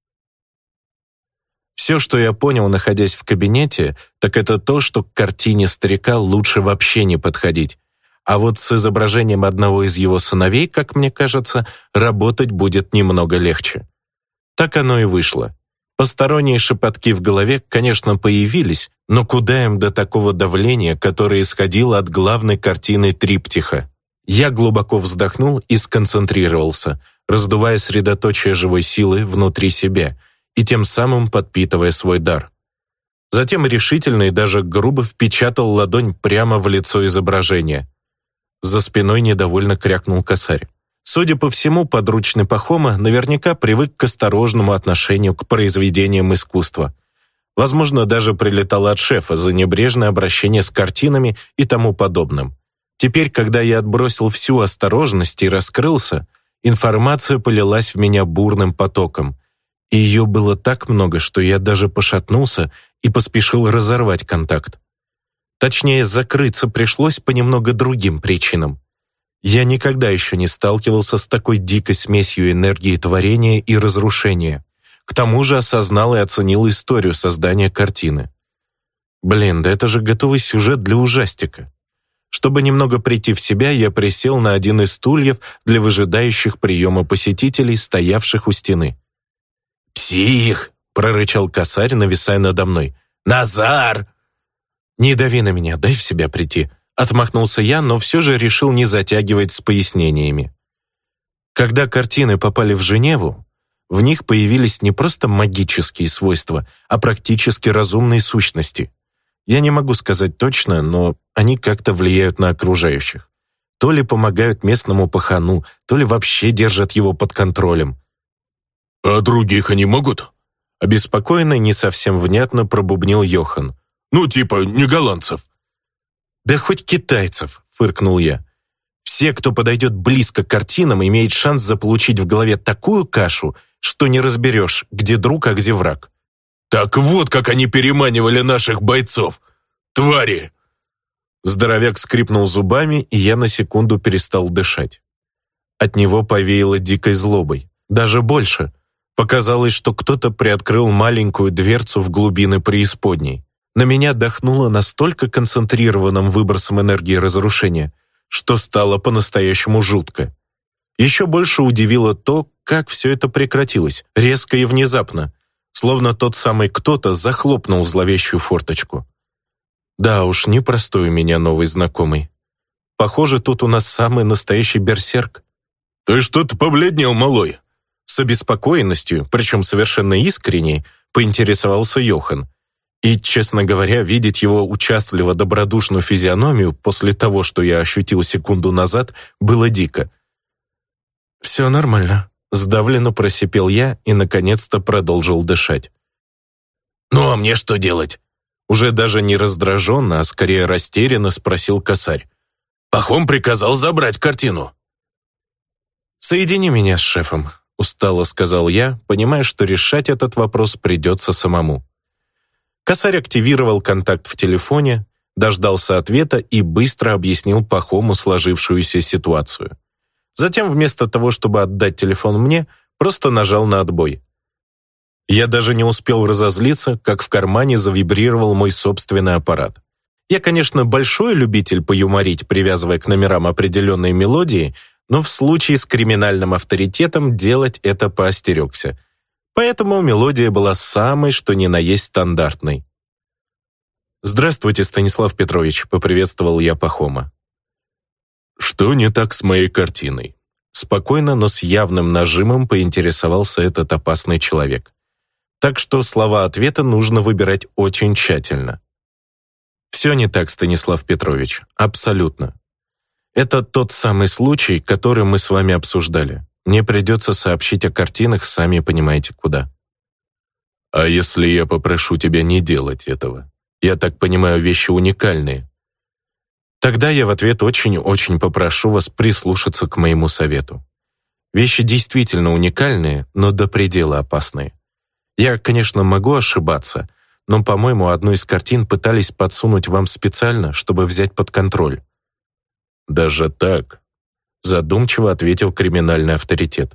Все, что я понял, находясь в кабинете, так это то, что к картине старика лучше вообще не подходить. А вот с изображением одного из его сыновей, как мне кажется, работать будет немного легче. Так оно и вышло. Посторонние шепотки в голове, конечно, появились, но куда им до такого давления, которое исходило от главной картины триптиха? Я глубоко вздохнул и сконцентрировался, раздувая средоточие живой силы внутри себя и тем самым подпитывая свой дар. Затем решительно и даже грубо впечатал ладонь прямо в лицо изображения. За спиной недовольно крякнул косарь. Судя по всему, подручный Пахома наверняка привык к осторожному отношению к произведениям искусства. Возможно, даже прилетал от шефа за небрежное обращение с картинами и тому подобным. Теперь, когда я отбросил всю осторожность и раскрылся, информация полилась в меня бурным потоком. И ее было так много, что я даже пошатнулся и поспешил разорвать контакт. Точнее, закрыться пришлось по немного другим причинам. Я никогда еще не сталкивался с такой дикой смесью энергии творения и разрушения. К тому же осознал и оценил историю создания картины. Блин, да это же готовый сюжет для ужастика. Чтобы немного прийти в себя, я присел на один из стульев для выжидающих приема посетителей, стоявших у стены. «Псих!» — прорычал косарь, нависая надо мной. «Назар!» «Не дави на меня, дай в себя прийти», — отмахнулся я, но все же решил не затягивать с пояснениями. Когда картины попали в Женеву, в них появились не просто магические свойства, а практически разумные сущности. Я не могу сказать точно, но они как-то влияют на окружающих. То ли помогают местному пахану, то ли вообще держат его под контролем. «А других они могут?» Обеспокоенно, не совсем внятно пробубнил Йохан. «Ну, типа, не голландцев». «Да хоть китайцев», — фыркнул я. «Все, кто подойдет близко к картинам, имеет шанс заполучить в голове такую кашу, что не разберешь, где друг, а где враг». «Так вот, как они переманивали наших бойцов! Твари!» Здоровяк скрипнул зубами, и я на секунду перестал дышать. От него повеяло дикой злобой. Даже больше. Показалось, что кто-то приоткрыл маленькую дверцу в глубины преисподней. На меня дохнуло настолько концентрированным выбросом энергии разрушения, что стало по-настоящему жутко. Еще больше удивило то, как все это прекратилось, резко и внезапно, словно тот самый кто-то захлопнул зловещую форточку. Да уж, непростой у меня новый знакомый. Похоже, тут у нас самый настоящий берсерк». «Ты что-то побледнел, малой?» С обеспокоенностью, причем совершенно искренней, поинтересовался Йохан. И, честно говоря, видеть его участливо-добродушную физиономию после того, что я ощутил секунду назад, было дико. «Все нормально», — сдавленно просипел я и, наконец-то, продолжил дышать. «Ну, а мне что делать?» Уже даже не раздраженно, а скорее растерянно спросил косарь. «Пахом приказал забрать картину». «Соедини меня с шефом», — устало сказал я, понимая, что решать этот вопрос придется самому. Косарь активировал контакт в телефоне, дождался ответа и быстро объяснил Пахому сложившуюся ситуацию. Затем, вместо того, чтобы отдать телефон мне, просто нажал на отбой. Я даже не успел разозлиться, как в кармане завибрировал мой собственный аппарат. Я, конечно, большой любитель поюморить, привязывая к номерам определенные мелодии, но в случае с криминальным авторитетом делать это поостерегся. Поэтому мелодия была самой, что ни на есть стандартной. «Здравствуйте, Станислав Петрович», — поприветствовал я Пахома. «Что не так с моей картиной?» Спокойно, но с явным нажимом поинтересовался этот опасный человек. Так что слова ответа нужно выбирать очень тщательно. «Все не так, Станислав Петрович, абсолютно. Это тот самый случай, который мы с вами обсуждали. Мне придется сообщить о картинах, сами понимаете, куда». «А если я попрошу тебя не делать этого? Я так понимаю, вещи уникальные». «Тогда я в ответ очень-очень попрошу вас прислушаться к моему совету. Вещи действительно уникальные, но до предела опасные. Я, конечно, могу ошибаться, но, по-моему, одну из картин пытались подсунуть вам специально, чтобы взять под контроль». «Даже так?» — задумчиво ответил криминальный авторитет.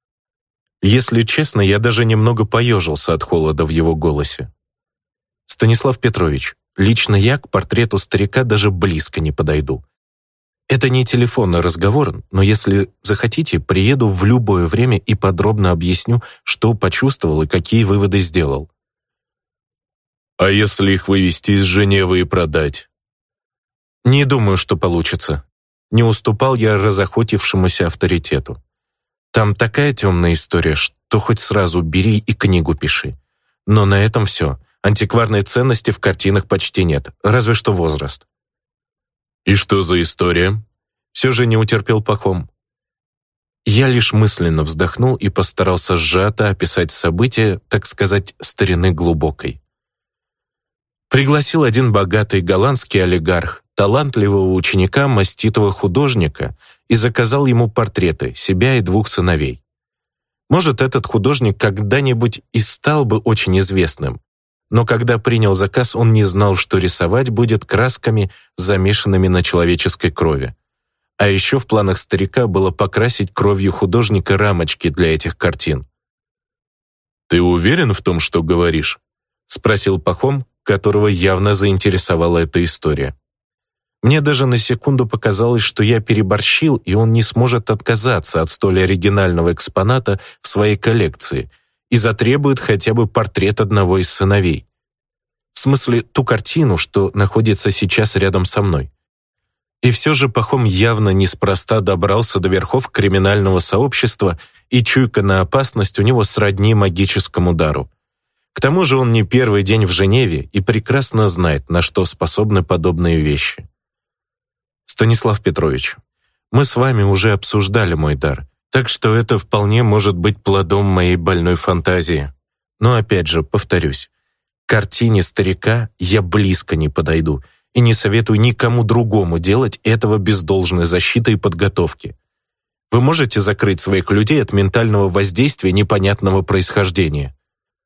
Если честно, я даже немного поежился от холода в его голосе. «Станислав Петрович, лично я к портрету старика даже близко не подойду. Это не телефонный разговор, но если захотите, приеду в любое время и подробно объясню, что почувствовал и какие выводы сделал». «А если их вывести из Женевы и продать?» «Не думаю, что получится». Не уступал я разохотившемуся авторитету. «Там такая темная история, что хоть сразу бери и книгу пиши. Но на этом все. Антикварной ценности в картинах почти нет, разве что возраст». «И что за история?» Все же не утерпел Пахом. Я лишь мысленно вздохнул и постарался сжато описать события, так сказать, старины глубокой. Пригласил один богатый голландский олигарх талантливого ученика маститого художника и заказал ему портреты себя и двух сыновей. Может, этот художник когда-нибудь и стал бы очень известным, но когда принял заказ, он не знал, что рисовать будет красками, замешанными на человеческой крови. А еще в планах старика было покрасить кровью художника рамочки для этих картин. «Ты уверен в том, что говоришь?» — спросил Пахом, которого явно заинтересовала эта история. Мне даже на секунду показалось, что я переборщил, и он не сможет отказаться от столь оригинального экспоната в своей коллекции и затребует хотя бы портрет одного из сыновей. В смысле, ту картину, что находится сейчас рядом со мной. И все же Пахом явно неспроста добрался до верхов криминального сообщества, и чуйка на опасность у него сродни магическому дару. К тому же он не первый день в Женеве и прекрасно знает, на что способны подобные вещи. «Станислав Петрович, мы с вами уже обсуждали мой дар, так что это вполне может быть плодом моей больной фантазии. Но опять же, повторюсь, к картине старика я близко не подойду и не советую никому другому делать этого без должной защиты и подготовки. Вы можете закрыть своих людей от ментального воздействия непонятного происхождения?»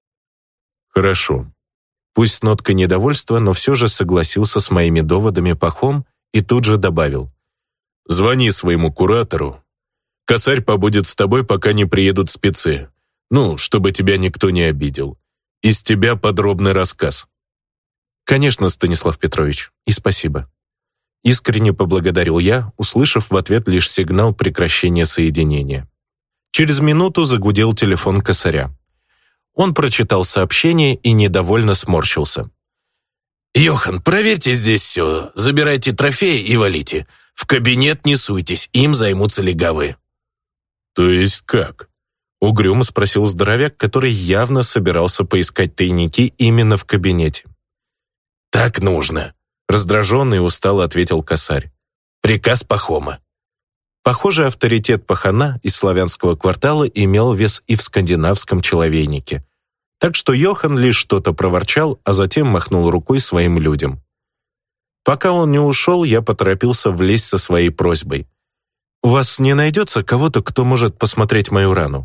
«Хорошо». Пусть с ноткой недовольства, но все же согласился с моими доводами Пахом и тут же добавил. «Звони своему куратору. Косарь побудет с тобой, пока не приедут спецы. Ну, чтобы тебя никто не обидел. Из тебя подробный рассказ». «Конечно, Станислав Петрович, и спасибо». Искренне поблагодарил я, услышав в ответ лишь сигнал прекращения соединения. Через минуту загудел телефон косаря. Он прочитал сообщение и недовольно сморщился. «Йохан, проверьте здесь все, забирайте трофеи и валите. В кабинет не суйтесь, им займутся легавые». «То есть как?» — угрюмо спросил здоровяк, который явно собирался поискать тайники именно в кабинете. «Так нужно», — раздраженно и устало ответил косарь. «Приказ Пахома». Похоже, авторитет пахана из славянского квартала имел вес и в скандинавском человейнике. Так что Йохан лишь что-то проворчал, а затем махнул рукой своим людям. Пока он не ушел, я поторопился влезть со своей просьбой. «У вас не найдется кого-то, кто может посмотреть мою рану?»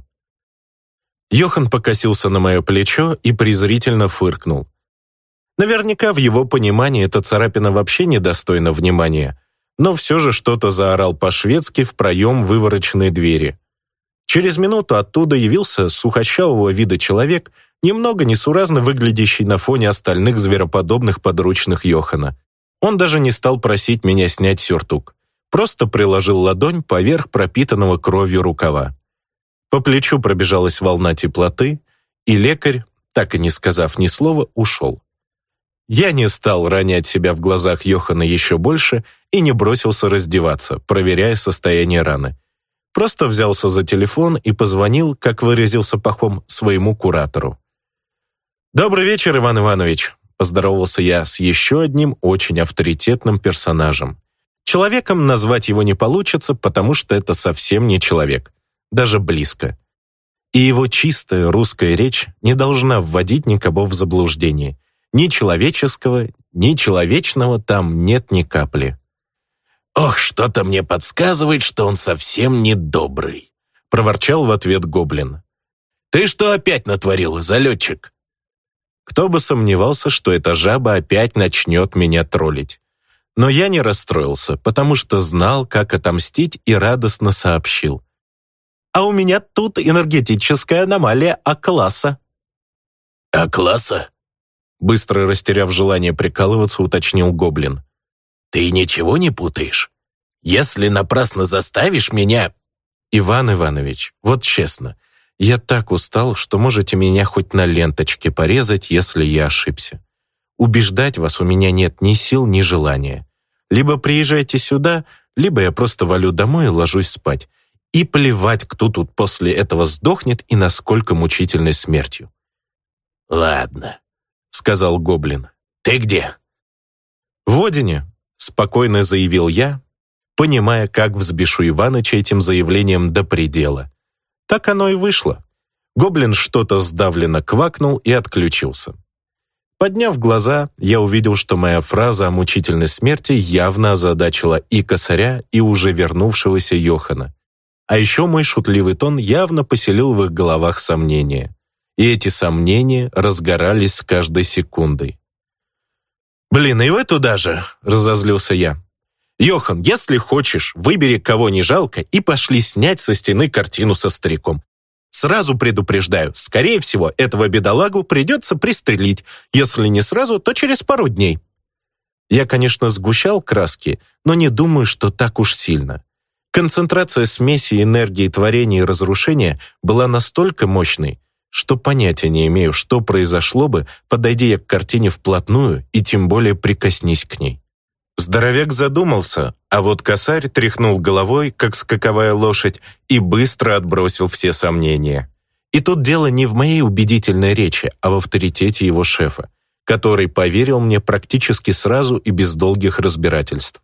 Йохан покосился на мое плечо и презрительно фыркнул. Наверняка в его понимании эта царапина вообще недостойна внимания, но все же что-то заорал по-шведски в проем вывороченной двери. Через минуту оттуда явился сухощавого вида человек, немного несуразно выглядящий на фоне остальных звероподобных подручных Йохана. Он даже не стал просить меня снять сюртук, просто приложил ладонь поверх пропитанного кровью рукава. По плечу пробежалась волна теплоты, и лекарь, так и не сказав ни слова, ушел. Я не стал ранять себя в глазах Йохана еще больше и не бросился раздеваться, проверяя состояние раны. Просто взялся за телефон и позвонил, как выразился Пахом, своему куратору. «Добрый вечер, Иван Иванович», — поздоровался я с еще одним очень авторитетным персонажем. Человеком назвать его не получится, потому что это совсем не человек, даже близко. И его чистая русская речь не должна вводить никого в заблуждение. Ни человеческого, ни человечного там нет ни капли. «Ох, что-то мне подсказывает, что он совсем не добрый», — проворчал в ответ гоблин. «Ты что опять натворил, залетчик?» Кто бы сомневался, что эта жаба опять начнет меня троллить. Но я не расстроился, потому что знал, как отомстить, и радостно сообщил. «А у меня тут энергетическая аномалия А-класса». «А-класса?» Быстро растеряв желание прикалываться, уточнил гоблин. «Ты ничего не путаешь? Если напрасно заставишь меня...» «Иван Иванович, вот честно, я так устал, что можете меня хоть на ленточке порезать, если я ошибся. Убеждать вас у меня нет ни сил, ни желания. Либо приезжайте сюда, либо я просто валю домой и ложусь спать. И плевать, кто тут после этого сдохнет и насколько мучительной смертью». «Ладно», — сказал гоблин. «Ты где?» «В Одине», — спокойно заявил я, понимая, как взбешу Иваныча этим заявлением до предела. Так оно и вышло. Гоблин что-то сдавленно квакнул и отключился. Подняв глаза, я увидел, что моя фраза о мучительной смерти явно озадачила и косаря, и уже вернувшегося Йохана. А еще мой шутливый тон явно поселил в их головах сомнения. И эти сомнения разгорались с каждой секундой. «Блин, и вы туда же!» — разозлился я. «Йохан, если хочешь, выбери кого не жалко и пошли снять со стены картину со стариком. Сразу предупреждаю, скорее всего, этого бедолагу придется пристрелить. Если не сразу, то через пару дней». Я, конечно, сгущал краски, но не думаю, что так уж сильно. Концентрация смеси энергии творения и разрушения была настолько мощной, что понятия не имею, что произошло бы, подойди я к картине вплотную и тем более прикоснись к ней. Здоровяк задумался, а вот косарь тряхнул головой, как скаковая лошадь, и быстро отбросил все сомнения. И тут дело не в моей убедительной речи, а в авторитете его шефа, который поверил мне практически сразу и без долгих разбирательств.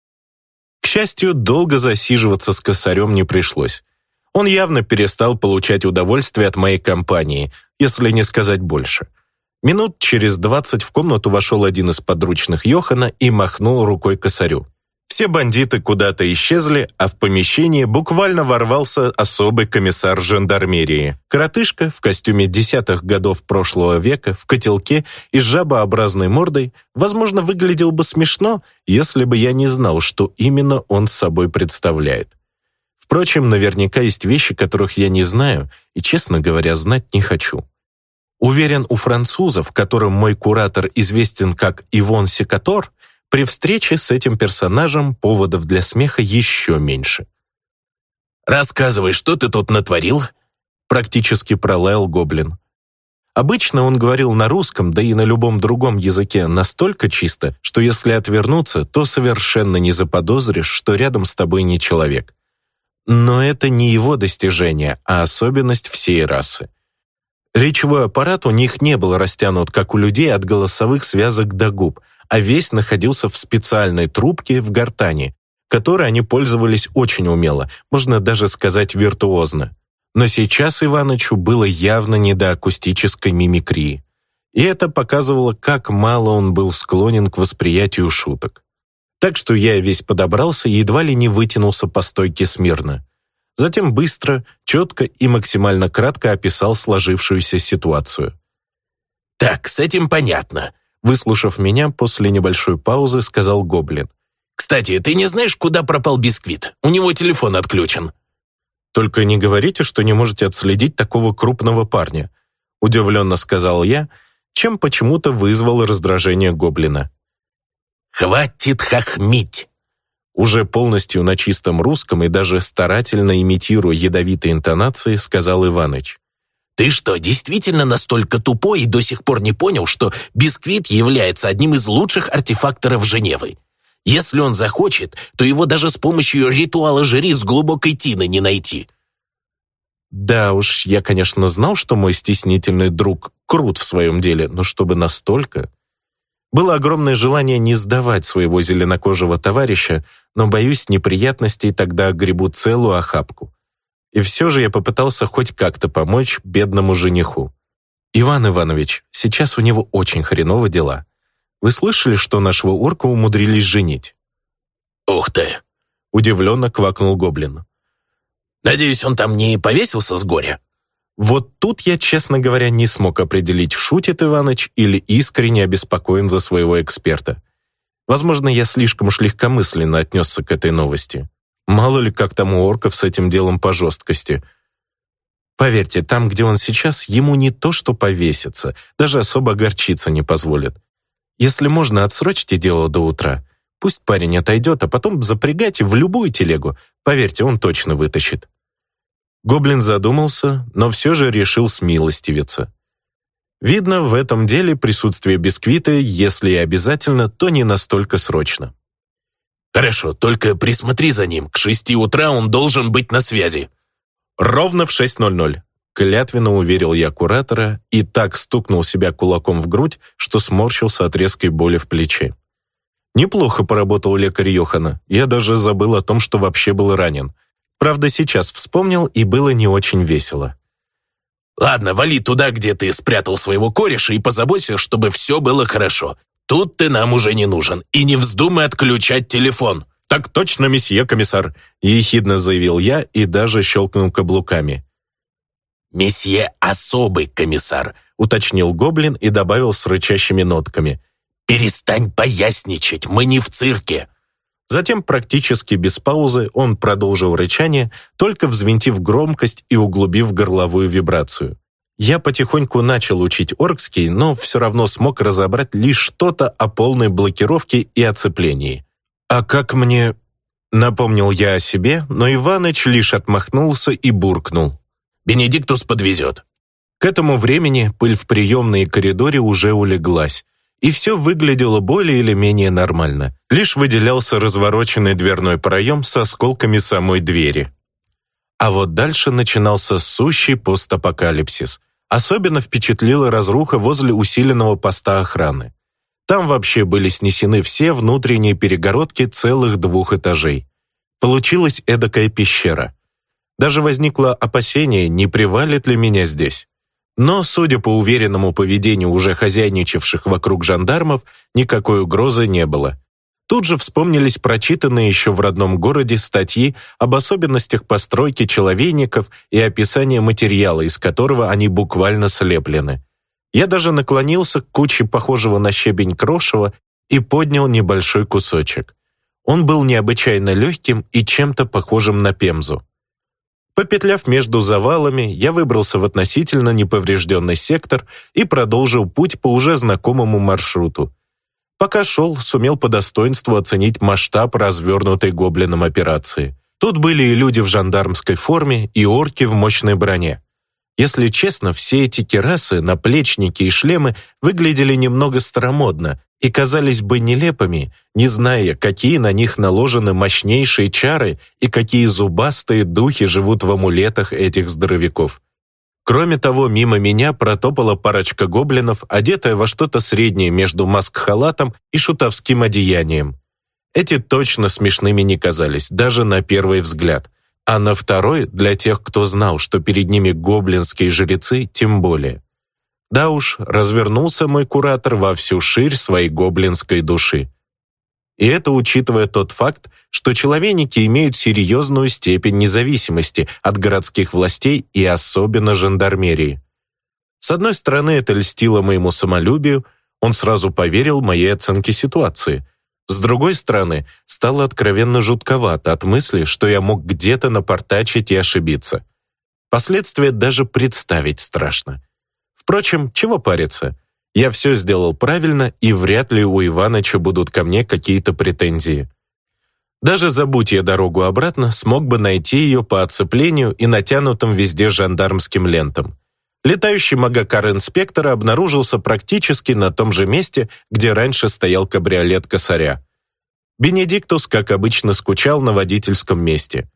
К счастью, долго засиживаться с косарем не пришлось. Он явно перестал получать удовольствие от моей компании, если не сказать больше. Минут через двадцать в комнату вошел один из подручных Йохана и махнул рукой косарю. Все бандиты куда-то исчезли, а в помещение буквально ворвался особый комиссар жандармерии. Коротышка в костюме десятых годов прошлого века, в котелке и с жабообразной мордой, возможно, выглядел бы смешно, если бы я не знал, что именно он собой представляет. Впрочем, наверняка есть вещи, которых я не знаю и, честно говоря, знать не хочу. Уверен, у французов, которым мой куратор известен как Ивон Секатор, при встрече с этим персонажем поводов для смеха еще меньше. «Рассказывай, что ты тут натворил?» Практически пролаял гоблин. Обычно он говорил на русском, да и на любом другом языке настолько чисто, что если отвернуться, то совершенно не заподозришь, что рядом с тобой не человек. Но это не его достижение, а особенность всей расы. Речевой аппарат у них не был растянут, как у людей, от голосовых связок до губ, а весь находился в специальной трубке в гортани, которой они пользовались очень умело, можно даже сказать виртуозно. Но сейчас Иванычу было явно не до акустической мимикрии. И это показывало, как мало он был склонен к восприятию шуток. Так что я весь подобрался и едва ли не вытянулся по стойке смирно. Затем быстро, четко и максимально кратко описал сложившуюся ситуацию. «Так, с этим понятно», — выслушав меня, после небольшой паузы сказал Гоблин. «Кстати, ты не знаешь, куда пропал Бисквит? У него телефон отключен». «Только не говорите, что не можете отследить такого крупного парня», — удивленно сказал я, чем почему-то вызвал раздражение Гоблина. «Хватит хохмить!» Уже полностью на чистом русском и даже старательно имитируя ядовитые интонации, сказал Иваныч. «Ты что, действительно настолько тупой и до сих пор не понял, что Бисквит является одним из лучших артефакторов Женевы? Если он захочет, то его даже с помощью ритуала жриц глубокой тины не найти». Да уж, я, конечно, знал, что мой стеснительный друг крут в своем деле, но чтобы настолько... Было огромное желание не сдавать своего зеленокожего товарища, но, боюсь, неприятностей тогда гребут целую охапку. И все же я попытался хоть как-то помочь бедному жениху. «Иван Иванович, сейчас у него очень хреново дела. Вы слышали, что нашего орка умудрились женить?» «Ух ты!» — удивленно квакнул Гоблин. «Надеюсь, он там не повесился с горя?» Вот тут я, честно говоря, не смог определить, шутит Иваныч или искренне обеспокоен за своего эксперта. Возможно, я слишком уж легкомысленно отнесся к этой новости. Мало ли, как там у орков с этим делом по жесткости. Поверьте, там, где он сейчас, ему не то что повеситься, даже особо огорчиться не позволят. Если можно, отсрочьте дело до утра. Пусть парень отойдет, а потом запрягайте в любую телегу. Поверьте, он точно вытащит». Гоблин задумался, но все же решил смилостивиться. Видно, в этом деле присутствие Бисквита, если и обязательно, то не настолько срочно. «Хорошо, только присмотри за ним. К шести утра он должен быть на связи». «Ровно в шесть ноль ноль», — клятвенно уверил я куратора и так стукнул себя кулаком в грудь, что сморщился от резкой боли в плече. Неплохо поработал лекарь Йохана. Я даже забыл о том, что вообще был ранен. Правда, сейчас вспомнил, и было не очень весело. «Ладно, вали туда, где ты спрятал своего кореша, и позаботься, чтобы все было хорошо. Тут ты нам уже не нужен, и не вздумай отключать телефон». «Так точно, месье комиссар», — ехидно заявил я и даже щелкнул каблуками. «Месье особый комиссар», — уточнил Гоблин и добавил с рычащими нотками. «Перестань поясничать, мы не в цирке». Затем, практически без паузы, он продолжил рычание, только взвинтив громкость и углубив горловую вибрацию. Я потихоньку начал учить оркский, но все равно смог разобрать лишь что-то о полной блокировке и оцеплении. «А как мне...» — напомнил я о себе, но Иваныч лишь отмахнулся и буркнул. «Бенедиктус подвезет». К этому времени пыль в приемной и коридоре уже улеглась, и все выглядело более или менее нормально. Лишь выделялся развороченный дверной проем с осколками самой двери. А вот дальше начинался сущий постапокалипсис. Особенно впечатлила разруха возле усиленного поста охраны. Там вообще были снесены все внутренние перегородки целых двух этажей. Получилась эдакая пещера. Даже возникло опасение, не привалит ли меня здесь. Но, судя по уверенному поведению уже хозяйничавших вокруг жандармов, никакой угрозы не было. Тут же вспомнились прочитанные еще в родном городе статьи об особенностях постройки человейников и описание материала, из которого они буквально слеплены. Я даже наклонился к куче похожего на щебень крошева и поднял небольшой кусочек. Он был необычайно легким и чем-то похожим на пемзу. Попетляв между завалами, я выбрался в относительно неповрежденный сектор и продолжил путь по уже знакомому маршруту. Пока шел, сумел по достоинству оценить масштаб развернутой гоблином операции. Тут были и люди в жандармской форме, и орки в мощной броне. Если честно, все эти кирасы, наплечники и шлемы выглядели немного старомодно и казались бы нелепыми, не зная, какие на них наложены мощнейшие чары и какие зубастые духи живут в амулетах этих здоровяков. Кроме того, мимо меня протопала парочка гоблинов, одетая во что-то среднее между маск-халатом и шутовским одеянием. Эти точно смешными не казались, даже на первый взгляд. А на второй, для тех, кто знал, что перед ними гоблинские жрецы, тем более. Да уж, развернулся мой куратор во всю ширь своей гоблинской души. И это учитывая тот факт, что человейники имеют серьезную степень независимости от городских властей и особенно жандармерии. С одной стороны, это льстило моему самолюбию, он сразу поверил моей оценке ситуации. С другой стороны, стало откровенно жутковато от мысли, что я мог где-то напортачить и ошибиться. Последствия даже представить страшно. Впрочем, чего париться? Я все сделал правильно, и вряд ли у Иваныча будут ко мне какие-то претензии. Даже забудь я дорогу обратно, смог бы найти ее по оцеплению и натянутым везде жандармским лентам. Летающий магакар инспектора обнаружился практически на том же месте, где раньше стоял кабриолет косаря. Бенедиктус, как обычно, скучал на водительском месте.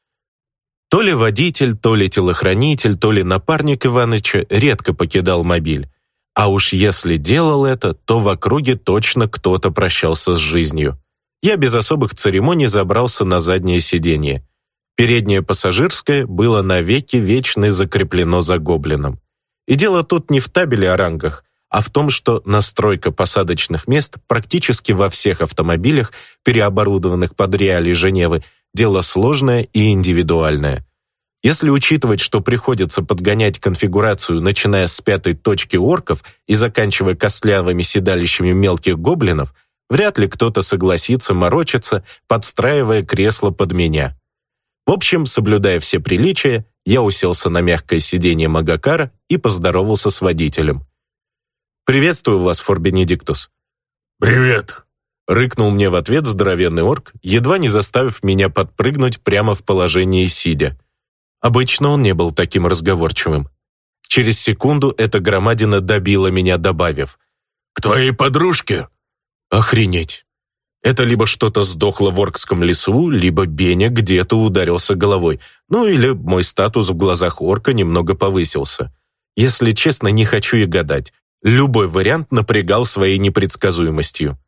То ли водитель, то ли телохранитель, то ли напарник Иваныча редко покидал мобиль. А уж если делал это, то в округе точно кто-то прощался с жизнью. Я без особых церемоний забрался на заднее сиденье. Переднее пассажирское было навеки вечно закреплено за гоблином. И дело тут не в табеле о рангах, а в том, что настройка посадочных мест практически во всех автомобилях, переоборудованных под реалии Женевы, дело сложное и индивидуальное. Если учитывать, что приходится подгонять конфигурацию, начиная с пятой точки орков и заканчивая костлявыми седалищами мелких гоблинов, вряд ли кто-то согласится морочиться, подстраивая кресло под меня. В общем, соблюдая все приличия, я уселся на мягкое сиденье магакара и поздоровался с водителем. «Приветствую вас, фор Бенедиктус». «Привет», — рыкнул мне в ответ здоровенный орк, едва не заставив меня подпрыгнуть прямо в положении сидя. Обычно он не был таким разговорчивым. Через секунду эта громадина добила меня, добавив: «К твоей подружке?» «Охренеть! Это либо что-то сдохло в оркском лесу, либо Беня где-то ударился головой, ну или мой статус в глазах орка немного повысился. Если честно, не хочу и гадать. Любой вариант напрягал своей непредсказуемостью».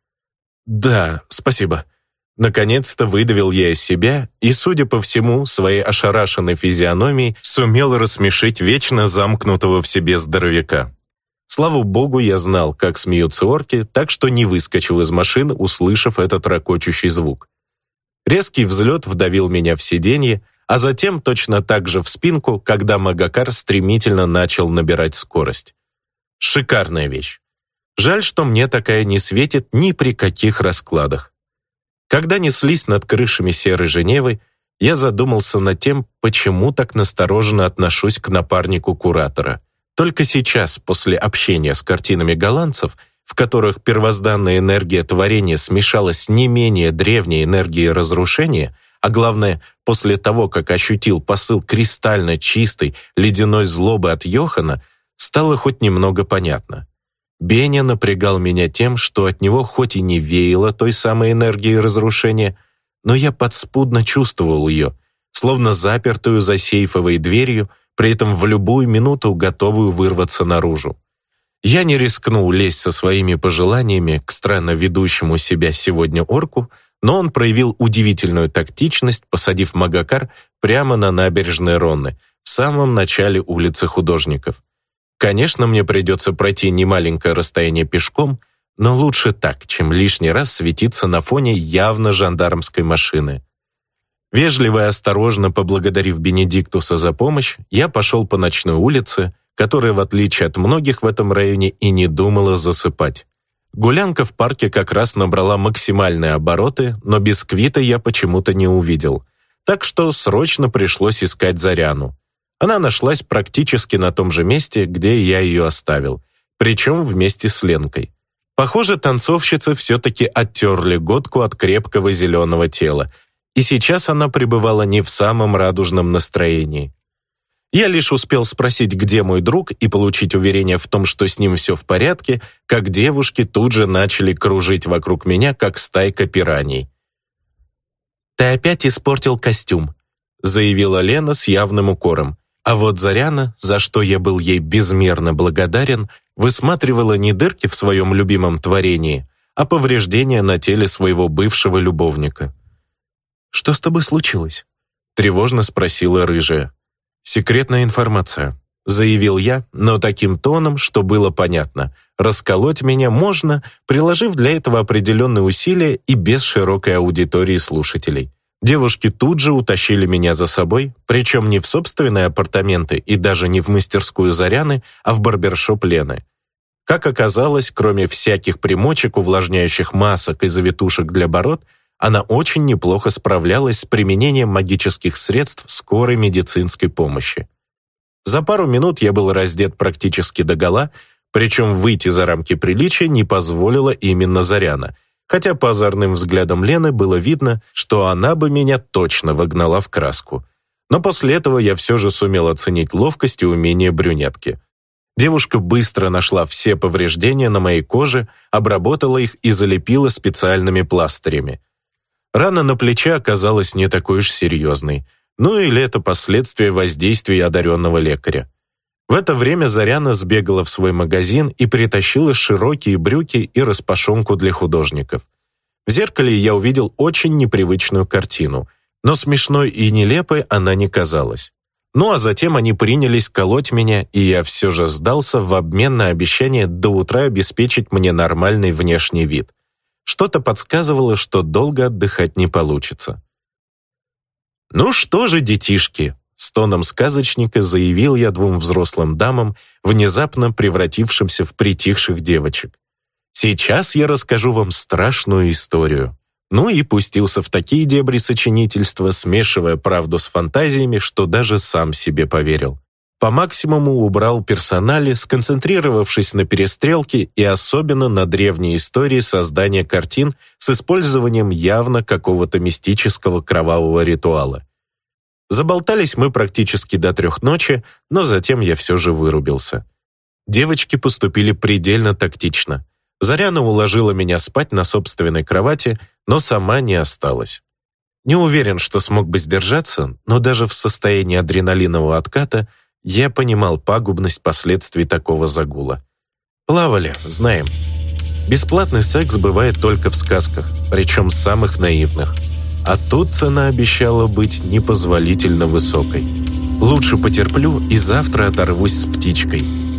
«Да, спасибо». Наконец-то выдавил я из себя и, судя по всему, своей ошарашенной физиономией сумел рассмешить вечно замкнутого в себе здоровяка. Слава богу, я знал, как смеются орки, так что не выскочил из машины, услышав этот ракочущий звук. Резкий взлет вдавил меня в сиденье, а затем точно так же в спинку, когда магакар стремительно начал набирать скорость. Шикарная вещь. Жаль, что мне такая не светит ни при каких раскладах. Когда неслись над крышами серой Женевы, я задумался над тем, почему так настороженно отношусь к напарнику куратора. Только сейчас, после общения с картинами голландцев, в которых первозданная энергия творения смешалась с не менее древней энергией разрушения, а главное, после того, как ощутил посыл кристально чистой ледяной злобы от Йохана, стало хоть немного понятно. Беня напрягал меня тем, что от него хоть и не веяло той самой энергией разрушения, но я подспудно чувствовал ее, словно запертую за сейфовой дверью, при этом в любую минуту готовую вырваться наружу. Я не рискнул лезть со своими пожеланиями к странно ведущему себя сегодня орку, но он проявил удивительную тактичность, посадив магакар прямо на набережной Ронны, в самом начале улицы Художников. Конечно, мне придется пройти немаленькое расстояние пешком, но лучше так, чем лишний раз светиться на фоне явно жандармской машины. Вежливо и осторожно поблагодарив Бенедиктуса за помощь, я пошел по ночной улице, которая, в отличие от многих в этом районе, и не думала засыпать. Гулянка в парке как раз набрала максимальные обороты, но бисквита я почему-то не увидел, так что срочно пришлось искать Заряну. Она нашлась практически на том же месте, где я ее оставил, причем вместе с Ленкой. Похоже, танцовщицы все-таки оттерли Годку от крепкого зеленого тела, и сейчас она пребывала не в самом радужном настроении. Я лишь успел спросить, где мой друг, и получить уверение в том, что с ним все в порядке, как девушки тут же начали кружить вокруг меня, как стайка пираний. «Ты опять испортил костюм», — заявила Лена с явным укором. А вот Заряна, за что я был ей безмерно благодарен, высматривала не дырки в своем любимом творении, а повреждения на теле своего бывшего любовника. «Что с тобой случилось?» — тревожно спросила рыжая. «Секретная информация», — заявил я, но таким тоном, что было понятно. Расколоть меня можно, приложив для этого определенные усилия и без широкой аудитории слушателей. Девушки тут же утащили меня за собой, причем не в собственные апартаменты и даже не в мастерскую Заряны, а в барбершоп Лены. Как оказалось, кроме всяких примочек, увлажняющих масок и завитушек для бород, она очень неплохо справлялась с применением магических средств скорой медицинской помощи. За пару минут я был раздет практически догола, причем выйти за рамки приличия не позволила именно Заряна, хотя по озорным взглядам Лены было видно, что она бы меня точно вогнала в краску. Но после этого я все же сумел оценить ловкость и умение брюнетки. Девушка быстро нашла все повреждения на моей коже, обработала их и залепила специальными пластырями. Рана на плече оказалась не такой уж серьезной, ну или это последствия воздействия одаренного лекаря. В это время Заряна сбегала в свой магазин и притащила широкие брюки и распашонку для художников. В зеркале я увидел очень непривычную картину, но смешной и нелепой она не казалась. Ну а затем они принялись колоть меня, и я все же сдался в обмен на обещание до утра обеспечить мне нормальный внешний вид. Что-то подсказывало, что долго отдыхать не получится. «Ну что же, детишки», — с тоном сказочника заявил я двум взрослым дамам, внезапно превратившимся в притихших девочек. «Сейчас я расскажу вам страшную историю». Ну и пустился в такие дебри сочинительства, смешивая правду с фантазиями, что даже сам себе поверил. По максимуму убрал персонали, сконцентрировавшись на перестрелке и особенно на древней истории создания картин с использованием явно какого-то мистического кровавого ритуала. Заболтались мы практически до трех ночи, но затем я все же вырубился. Девочки поступили предельно тактично. Заряна уложила меня спать на собственной кровати, но сама не осталась. Не уверен, что смог бы сдержаться, но даже в состоянии адреналинового отката я понимал пагубность последствий такого загула. Плавали, знаем. Бесплатный секс бывает только в сказках, причем самых наивных. А тут цена обещала быть непозволительно высокой. Лучше потерплю и завтра оторвусь с птичкой.